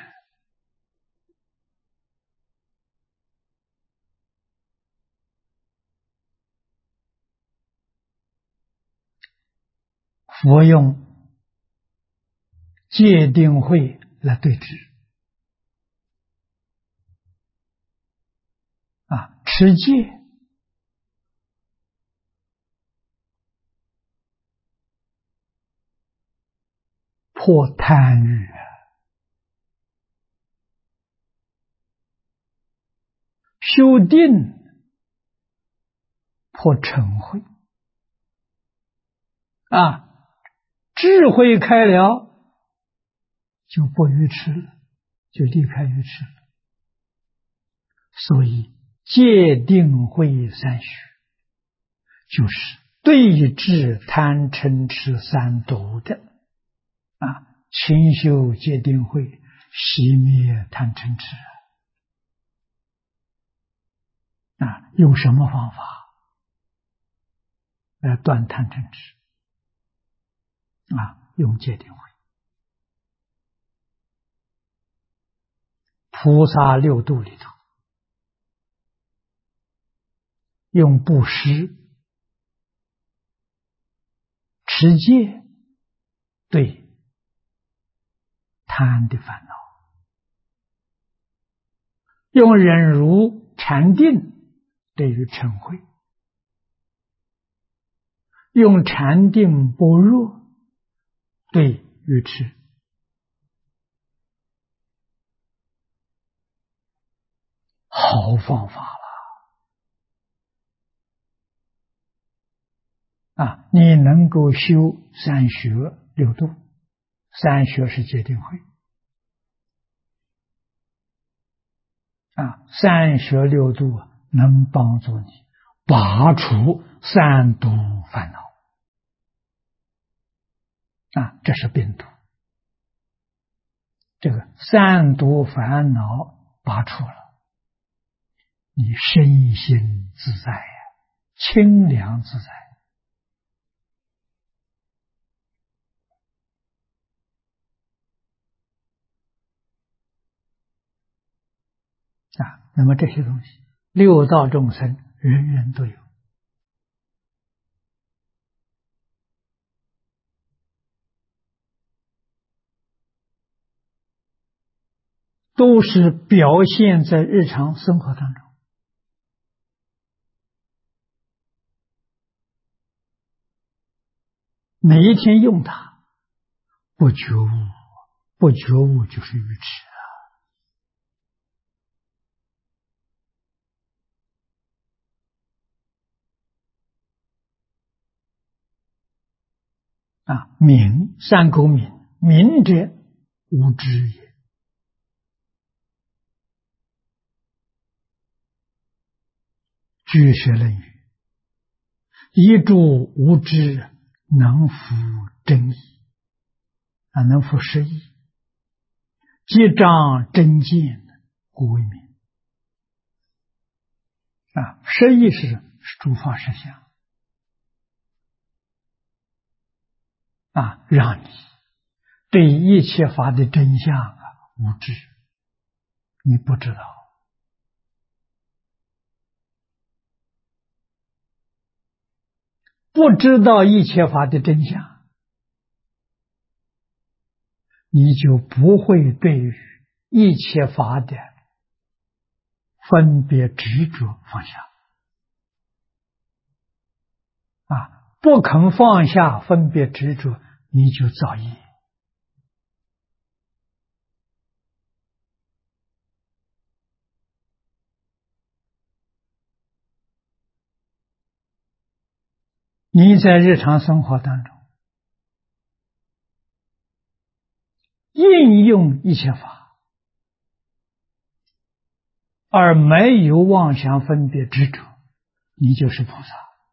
佛用戒定慧来对治啊，持戒破贪欲，修定破嗔恚啊，智慧开了就不愚痴了，就离开愚痴了。所以戒定慧三学就是对治贪嗔痴三毒的啊，勤修戒定慧，熄灭贪嗔痴啊。用什么方法来断贪嗔痴啊？用戒定慧。菩萨六度里头，用布施、持戒对贪的烦恼，用忍辱禅定对于嗔恚用禅定般若对愚痴，好方法了啊！你能够修三学六度，三学是戒定慧啊，三学六度能帮助你拔除三毒烦恼啊，这是病毒。这个三毒烦恼拔除了，你身心自在呀，清凉自在啊。那么这些东西，六道众生人人都有。都是表现在日常生活当中，每一天用它，不觉悟，不觉悟就是愚痴啊！明，三口明，明者无知也。居学论语，一助无知，能服真意啊，能服实意，揭彰真见，故为明啊。实意是诸法实相啊，让你对一切法的真相无知，你不知道。不知道一切法的真相，你就不会对于一切法的分别执着放下啊！不肯放下分别执着，你就造业。你在日常生活当中应用一切法，而没有妄想分别执着，你就是菩萨。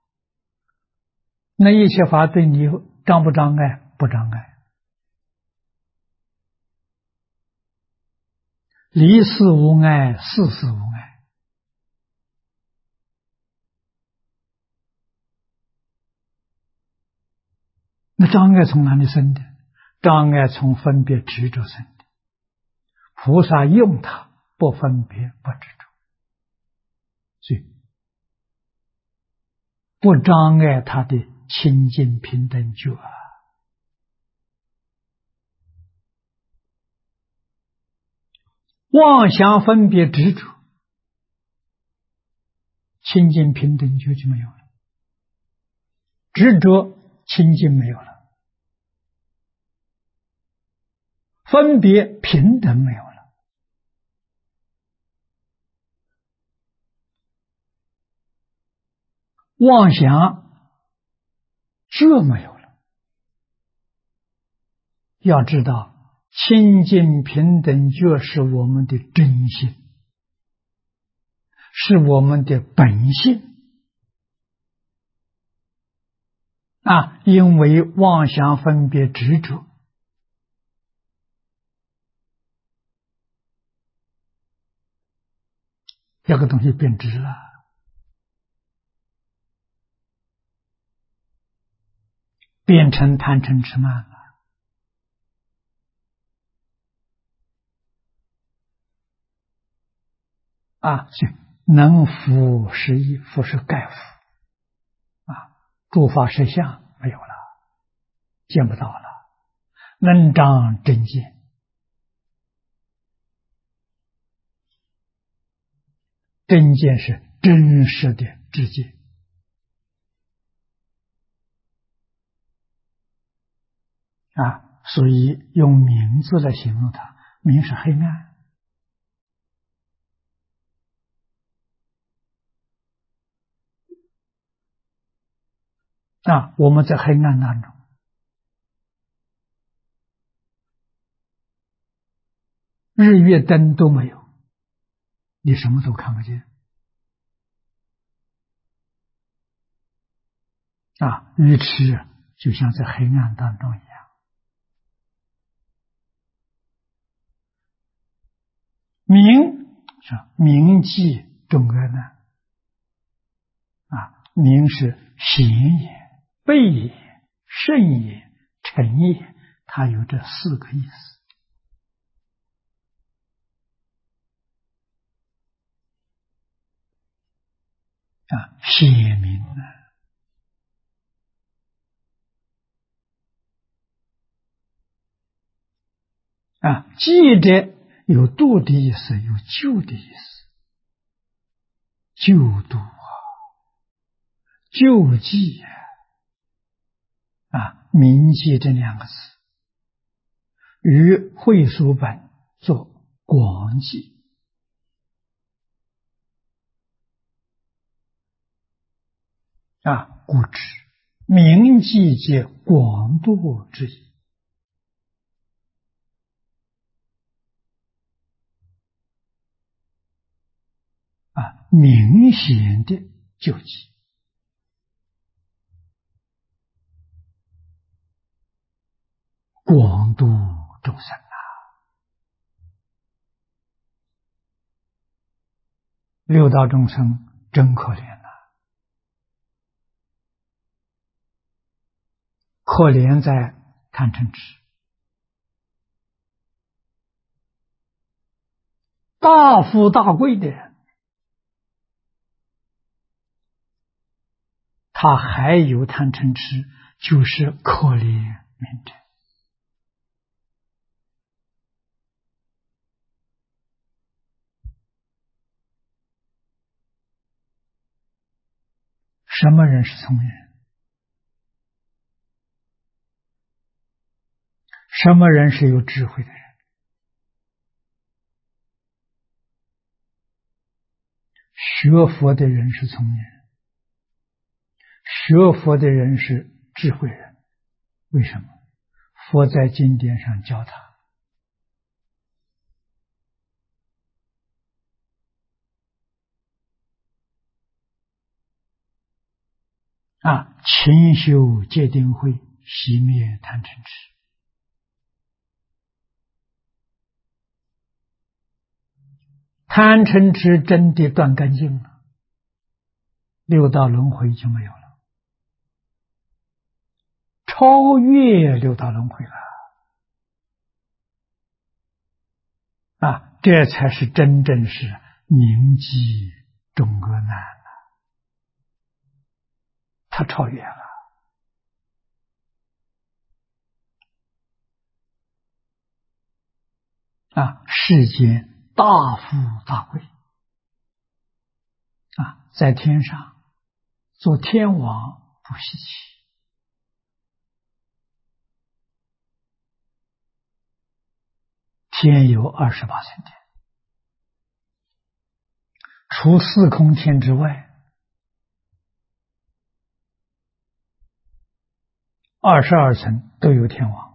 那一切法对你障不障碍？不障碍。离事无碍，事事无碍。那障碍从哪里生的？障碍从分别执着生的。菩萨用它不分别不执着，所以不障碍他的清净平等觉啊。妄想分别执着，清净平等觉就没有了，执着清净没有了，分别平等没有了，妄想觉没有了。要知道清净平等觉是我们的真性，是我们的本性啊！因为妄想分别执着，这个东西变质了，变成贪嗔痴慢了啊！所以能服实义，服是盖服啊，诸法实相没有了，见不到了，能彰真见。真见是真实的知见所以用明字来形容它，明是黑暗。我们在黑暗当中，日月灯都没有，你什么都看不见。愚痴就像在黑暗当中一样。明是明记众恶难。明是贤也、备也、慎也、诚也，它有这4个意思。显明记者有度的意思，有救的意思，救度救济明记这2个字，与会书本做广记。故知明记皆广度之意。明显的救济，广度众生六道众生真可怜可怜在贪嗔痴，大富大贵的人，他还有贪嗔痴，就是可怜悯者。什么人是聪明人？什么人是有智慧的人？学佛的人是聪明人，学佛的人是智慧人。为什么？佛在经典上教他勤修戒定慧，熄灭贪嗔痴。贪嗔痴真的断干净了，六道轮回就没有了，超越六道轮回了。这才是真正是明记众恶难了，他超越了。世间大富大贵在天上做天王不稀奇。天有28层天，除4空天之外，22层都有天王。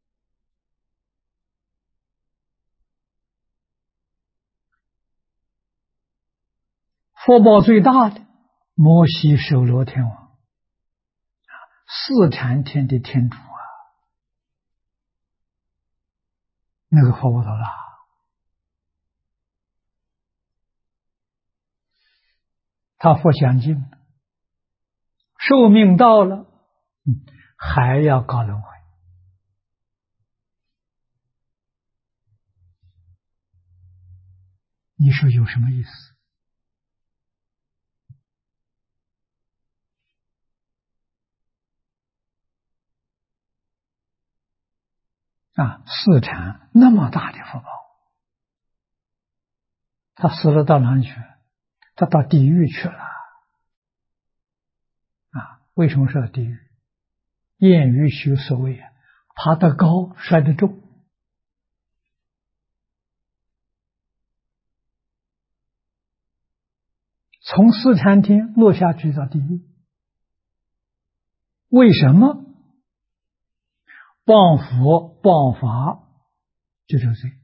福报最大的摩西首罗天王，4禅天的天主那个福报多大？他佛想尽，寿命到了，还要搞轮回。你说有什么意思？4禅那么大的福报，他死了到哪里去？他到地狱去了。为什么说地狱？谚语修所谓爬得高，摔得重。从四禅天落下去到地狱，为什么？谤佛谤法就这个罪。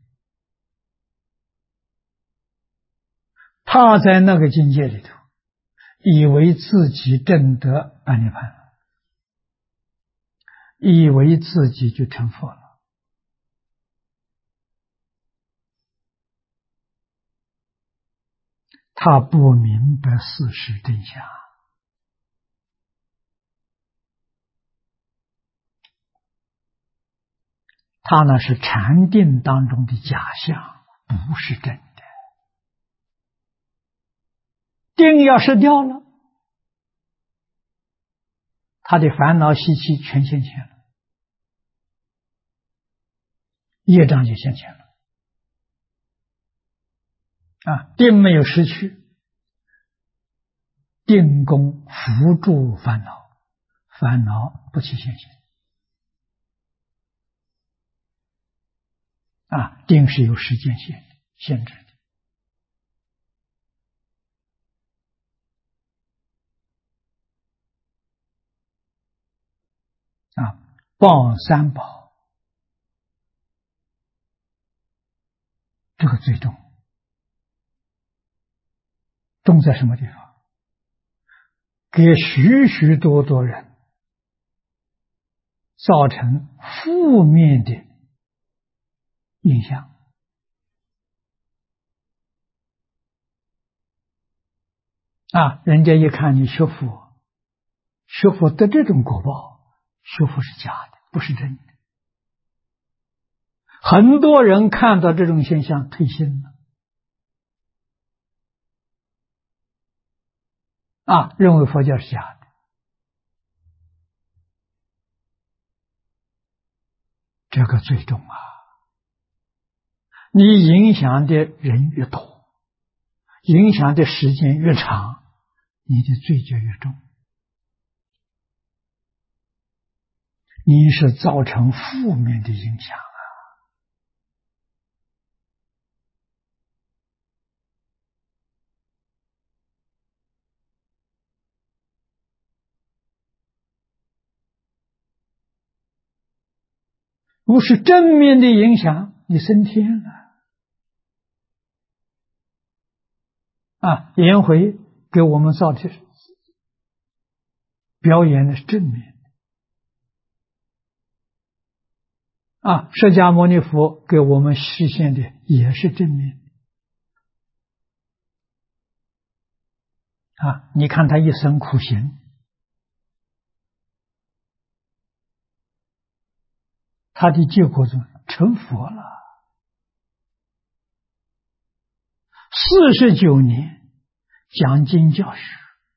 他在那个境界里头，以为自己证得般涅槃，以为自己就成佛了。他不明白事实真相，他那是禅定当中的假象，不是真的。定要是掉了，他的烦恼习气全现前了，业障就现前了。定没有失去，定功扶助烦恼，烦恼不起现行。定是有时间限制的。谤三宝，这个最重。重在什么地方？给许许多多人造成负面的印象。人家一看你学佛，学佛得这种果报，学佛是假的，不是真的。很多人看到这种现象退心了，认为佛教是假的。这个最重你影响的人越多，影响的时间越长，你的罪就越重，你是造成负面的影响如是正面的影响，你升天了。颜回给我们造的表演的是正面释迦牟尼佛给我们实现的也是正面你看他一生苦行，他的结果中成佛了，49年讲经教学，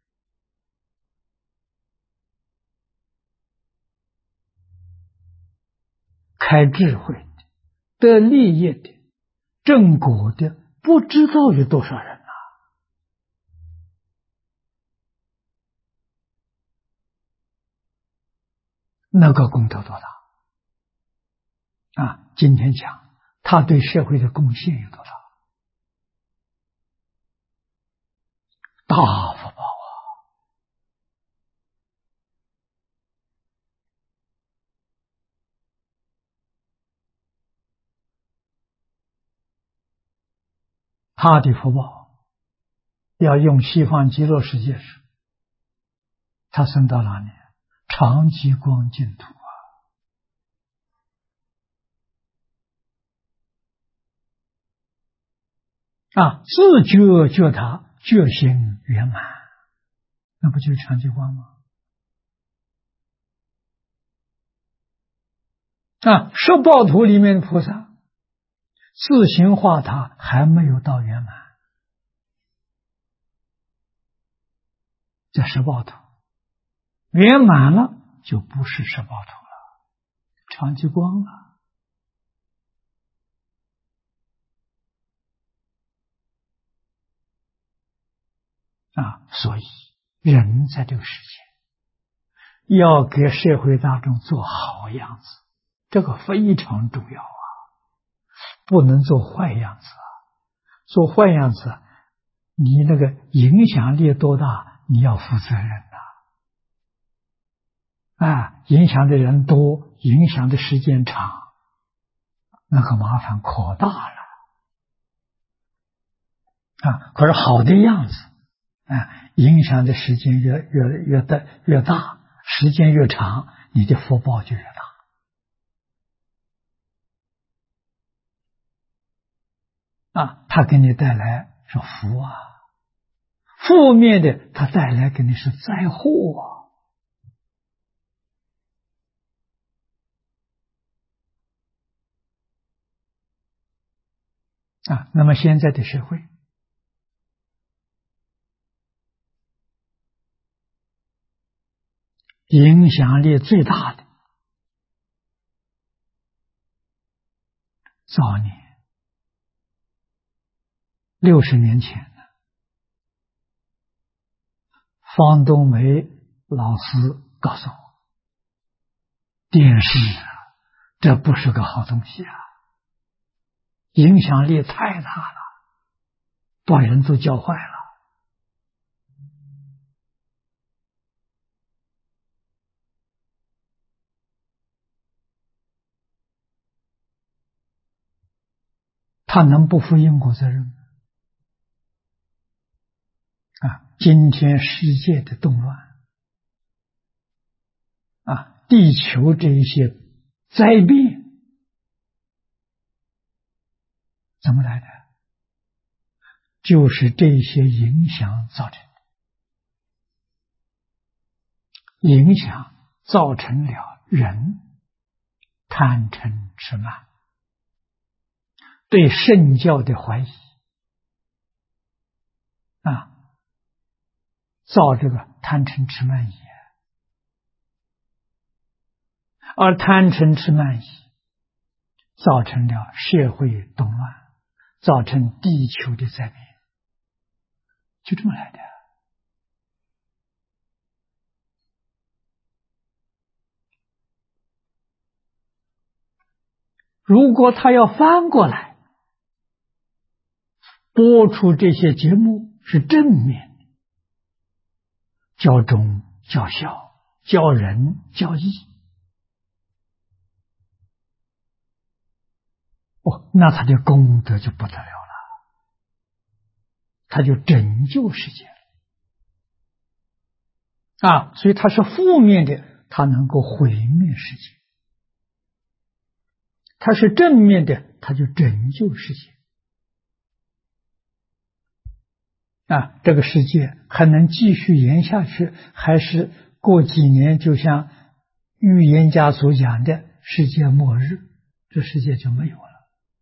开智慧的，得利益的，正果的，不知道有多少人那个功德多大今天讲他对社会的贡献有多大，大福报他的福报要用西方极乐世界时，他升到哪里？常寂光净土自觉觉他觉心圆满，那不就是常寂光吗？十报图里面的菩萨自行化他还没有到圆满，在十报图圆满了就不是十报图了，常寂光了所以人在这个世界要给社会大众做好样子， 这个非常重要啊，不能做坏样子啊！做坏样子，你那个影响力多大，你要负责任呐！影响的人多，影响的时间长，那个麻烦可大了可是好的样子影响的时间越大，时间越长，你的福报就越大。它给你带来是福啊，负面的它带来给你是灾祸那么现在的社会，影响力最大的早年60年前的方东梅老师告诉我，电视这不是个好东西影响力太大了，把人都教坏了。他能不负因果责任吗？今天世界的动乱地球这一些灾变怎么来的？就是这些影响造成的，影响造成了人贪嗔痴慢，对圣教的怀疑造这个贪嗔痴慢疑，而贪嗔痴慢疑造成了社会动乱，造成地球的灾变，就这么来的。如果他要翻过来播出这些节目是正面的，教忠教孝教仁教义，那他的功德就不得了了，他就拯救世界了所以他是负面的，他能够毁灭世界；他是正面的，他就拯救世界这个世界还能继续延下去，还是过几年就像预言家所讲的世界末日，这世界就没有了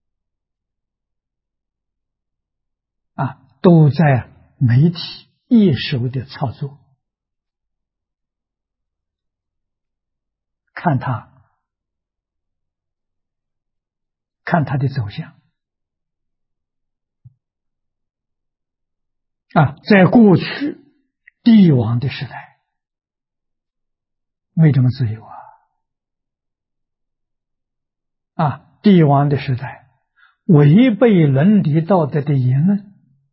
都在媒体一手的操作，看它的走向在过去帝王的时代没这么自由帝王的时代违背伦理道德的言论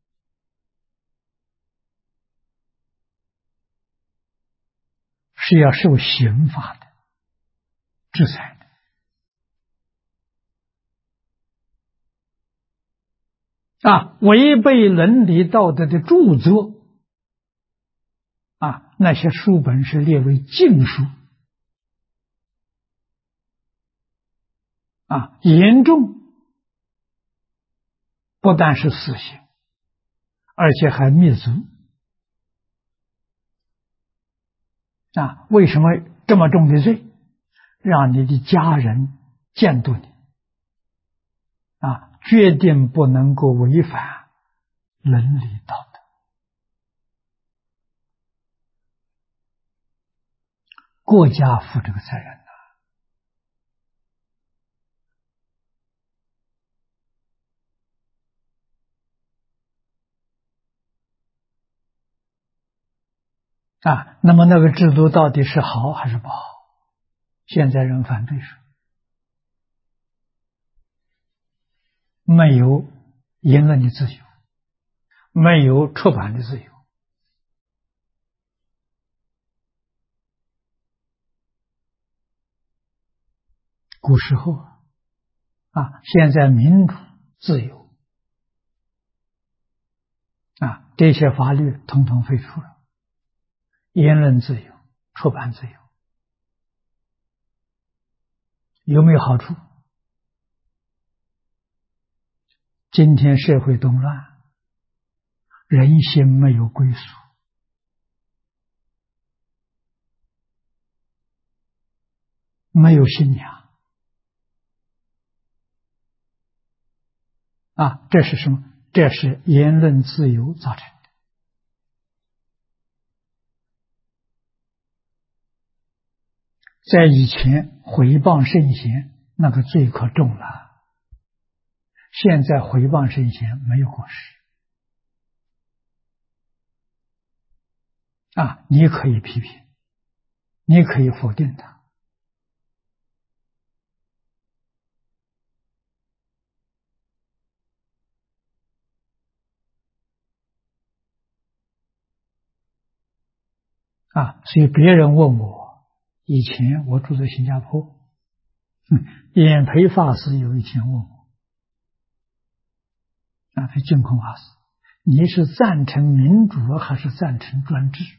是要受刑罚的，制裁的违背伦理道德的著作那些书本是列为禁书严重不但是死刑，而且还灭族为什么这么重的罪？让你的家人监督你决定不能够违反伦理道德，国家负这个责任那么那个制度到底是好还是不好？现在人反对说没有言论的自由，没有出版的自由。古时候现在民主自由这些法律统统废除了，言论自由、出版自由，有没有好处？今天社会动乱，人心没有归属，没有信仰这是什么？这是言论自由造成的。在以前毁谤圣贤那个罪可重了，现在毁谤圣贤没有过失你可以批评，你可以否定他所以别人问我，以前我住在新加坡，演培法师有一天问我他净空法师，你是赞成民主还是赞成专制？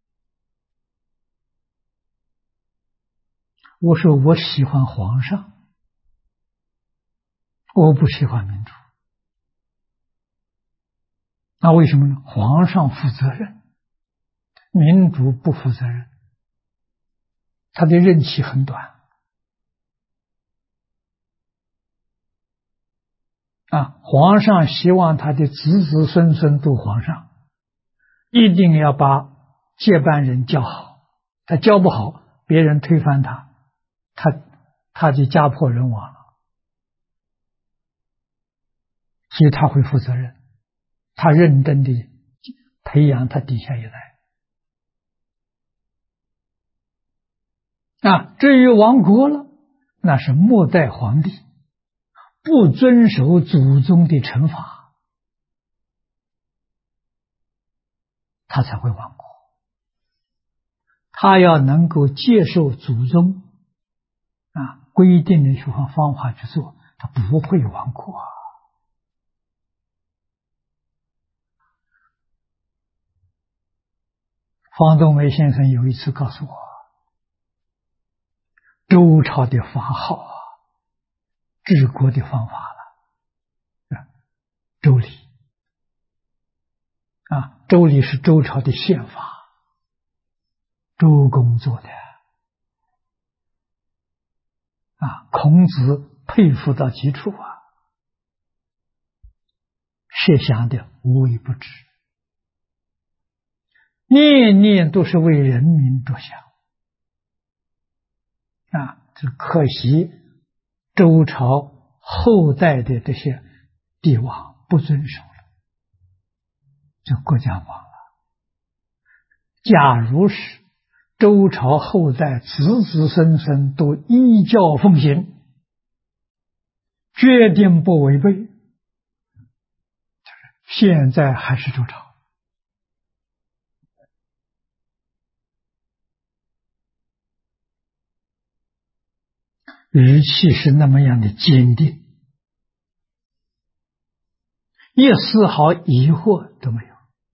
我说我喜欢皇上，我不喜欢民主。那为什么呢？皇上负责任，民主不负责任，他的任期很短皇上希望他的子子孙孙都皇上，一定要把接班人教好，他教不好，别人推翻他就家破人亡了。所以他会负责任，他认真地培养他底下一代至于亡国了，那是末代皇帝不遵守祖宗的惩罚，他才会亡国。他要能够接受祖宗规定的方法去做，他不会亡国方东梅先生有一次告诉我，周朝的法好治国的方法了周礼周礼是周朝的宪法，周公做的孔子佩服到极处设想的无微不至，念念都是为人民着想这可惜周朝后代的这些帝王不遵守了，这国家亡了。假如是周朝后代子子孙孙都依教奉行，决定不违背，现在还是周朝。语气是那么样的坚定，一丝毫疑惑都没有，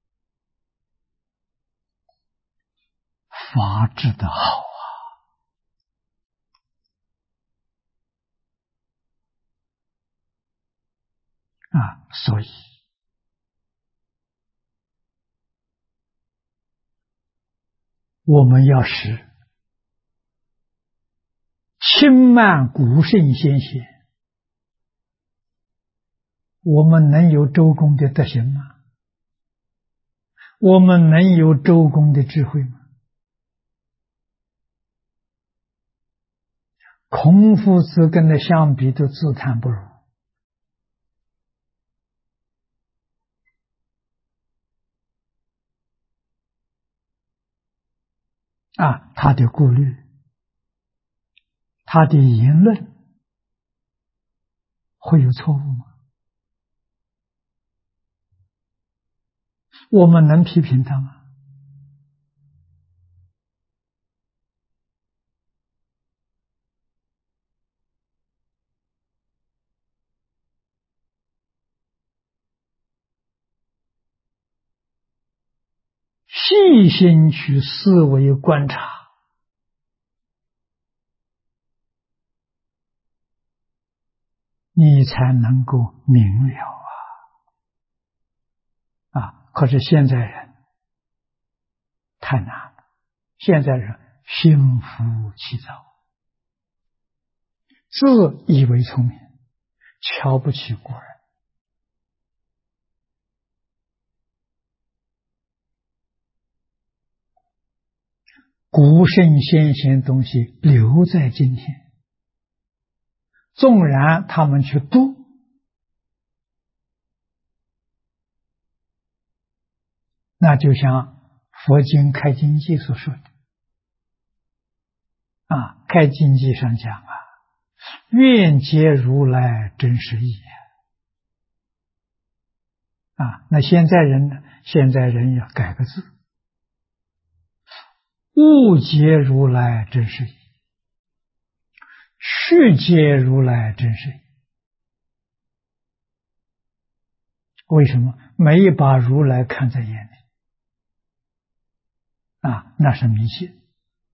法治的好所以我们要使轻慢古圣先贤，我们能有周公的德行吗？我们能有周公的智慧吗？孔夫子跟他相比都自叹不如他的顾虑，他的言论会有错误吗？ 我们能批评他吗？细心去思维观察，你才能够明了可是现在人太难了，现在人心浮气躁，自以为聪明，瞧不起古人。古圣先贤东西留在今天，纵然他们去读，那就像佛经开经记所说的开经记上讲愿解如来真实义那现在人呢？现在人要改个字，误解如来真实义，续解如来真实义。为什么？没把如来看在眼里那是迷信，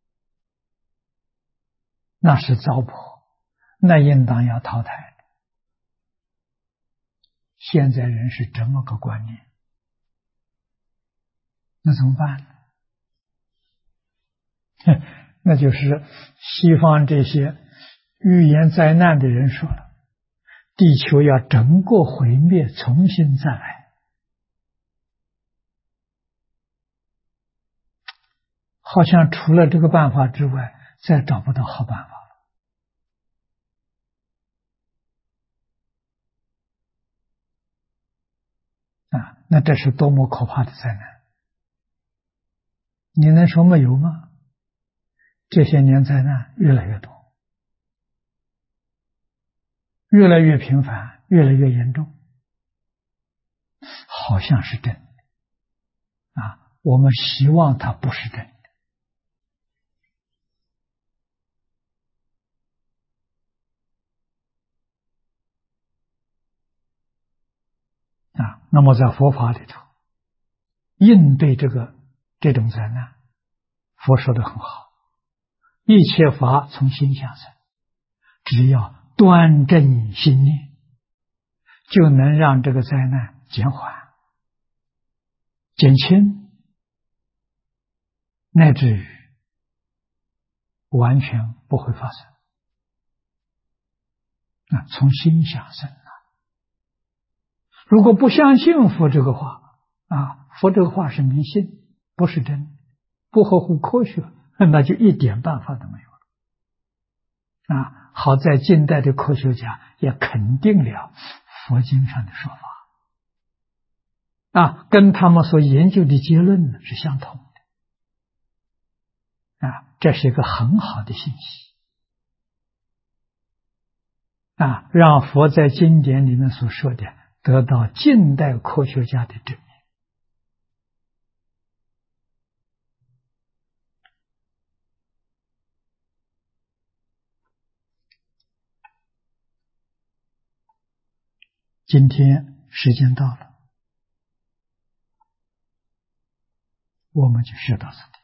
那是糟粕，那应当要淘汰的。现在人是这么个观念，那怎么办呢？那就是西方这些预言灾难的人说了，地球要整个毁灭，重新再来，好像除了这个办法之外再找不到好办法了那这是多么可怕的灾难！你能说没有吗？这些年灾难越来越多，越来越频繁，越来越严重，好像是真的我们希望它不是真的那么在佛法里头，应对这种灾难，佛说的很好，一切法从心想生，只要端正心念，就能让这个灾难减缓、减轻，乃至于完全不会发生从心想生如果不相信佛这个话佛这个话是迷信，不是真的，不合乎科学，那就一点办法都没有了好在近代的科学家也肯定了佛经上的说法跟他们所研究的结论是相同的这是一个很好的信息让佛在经典里面所说的得到近代科学家的证明。今天时间到了，我们就学到这里。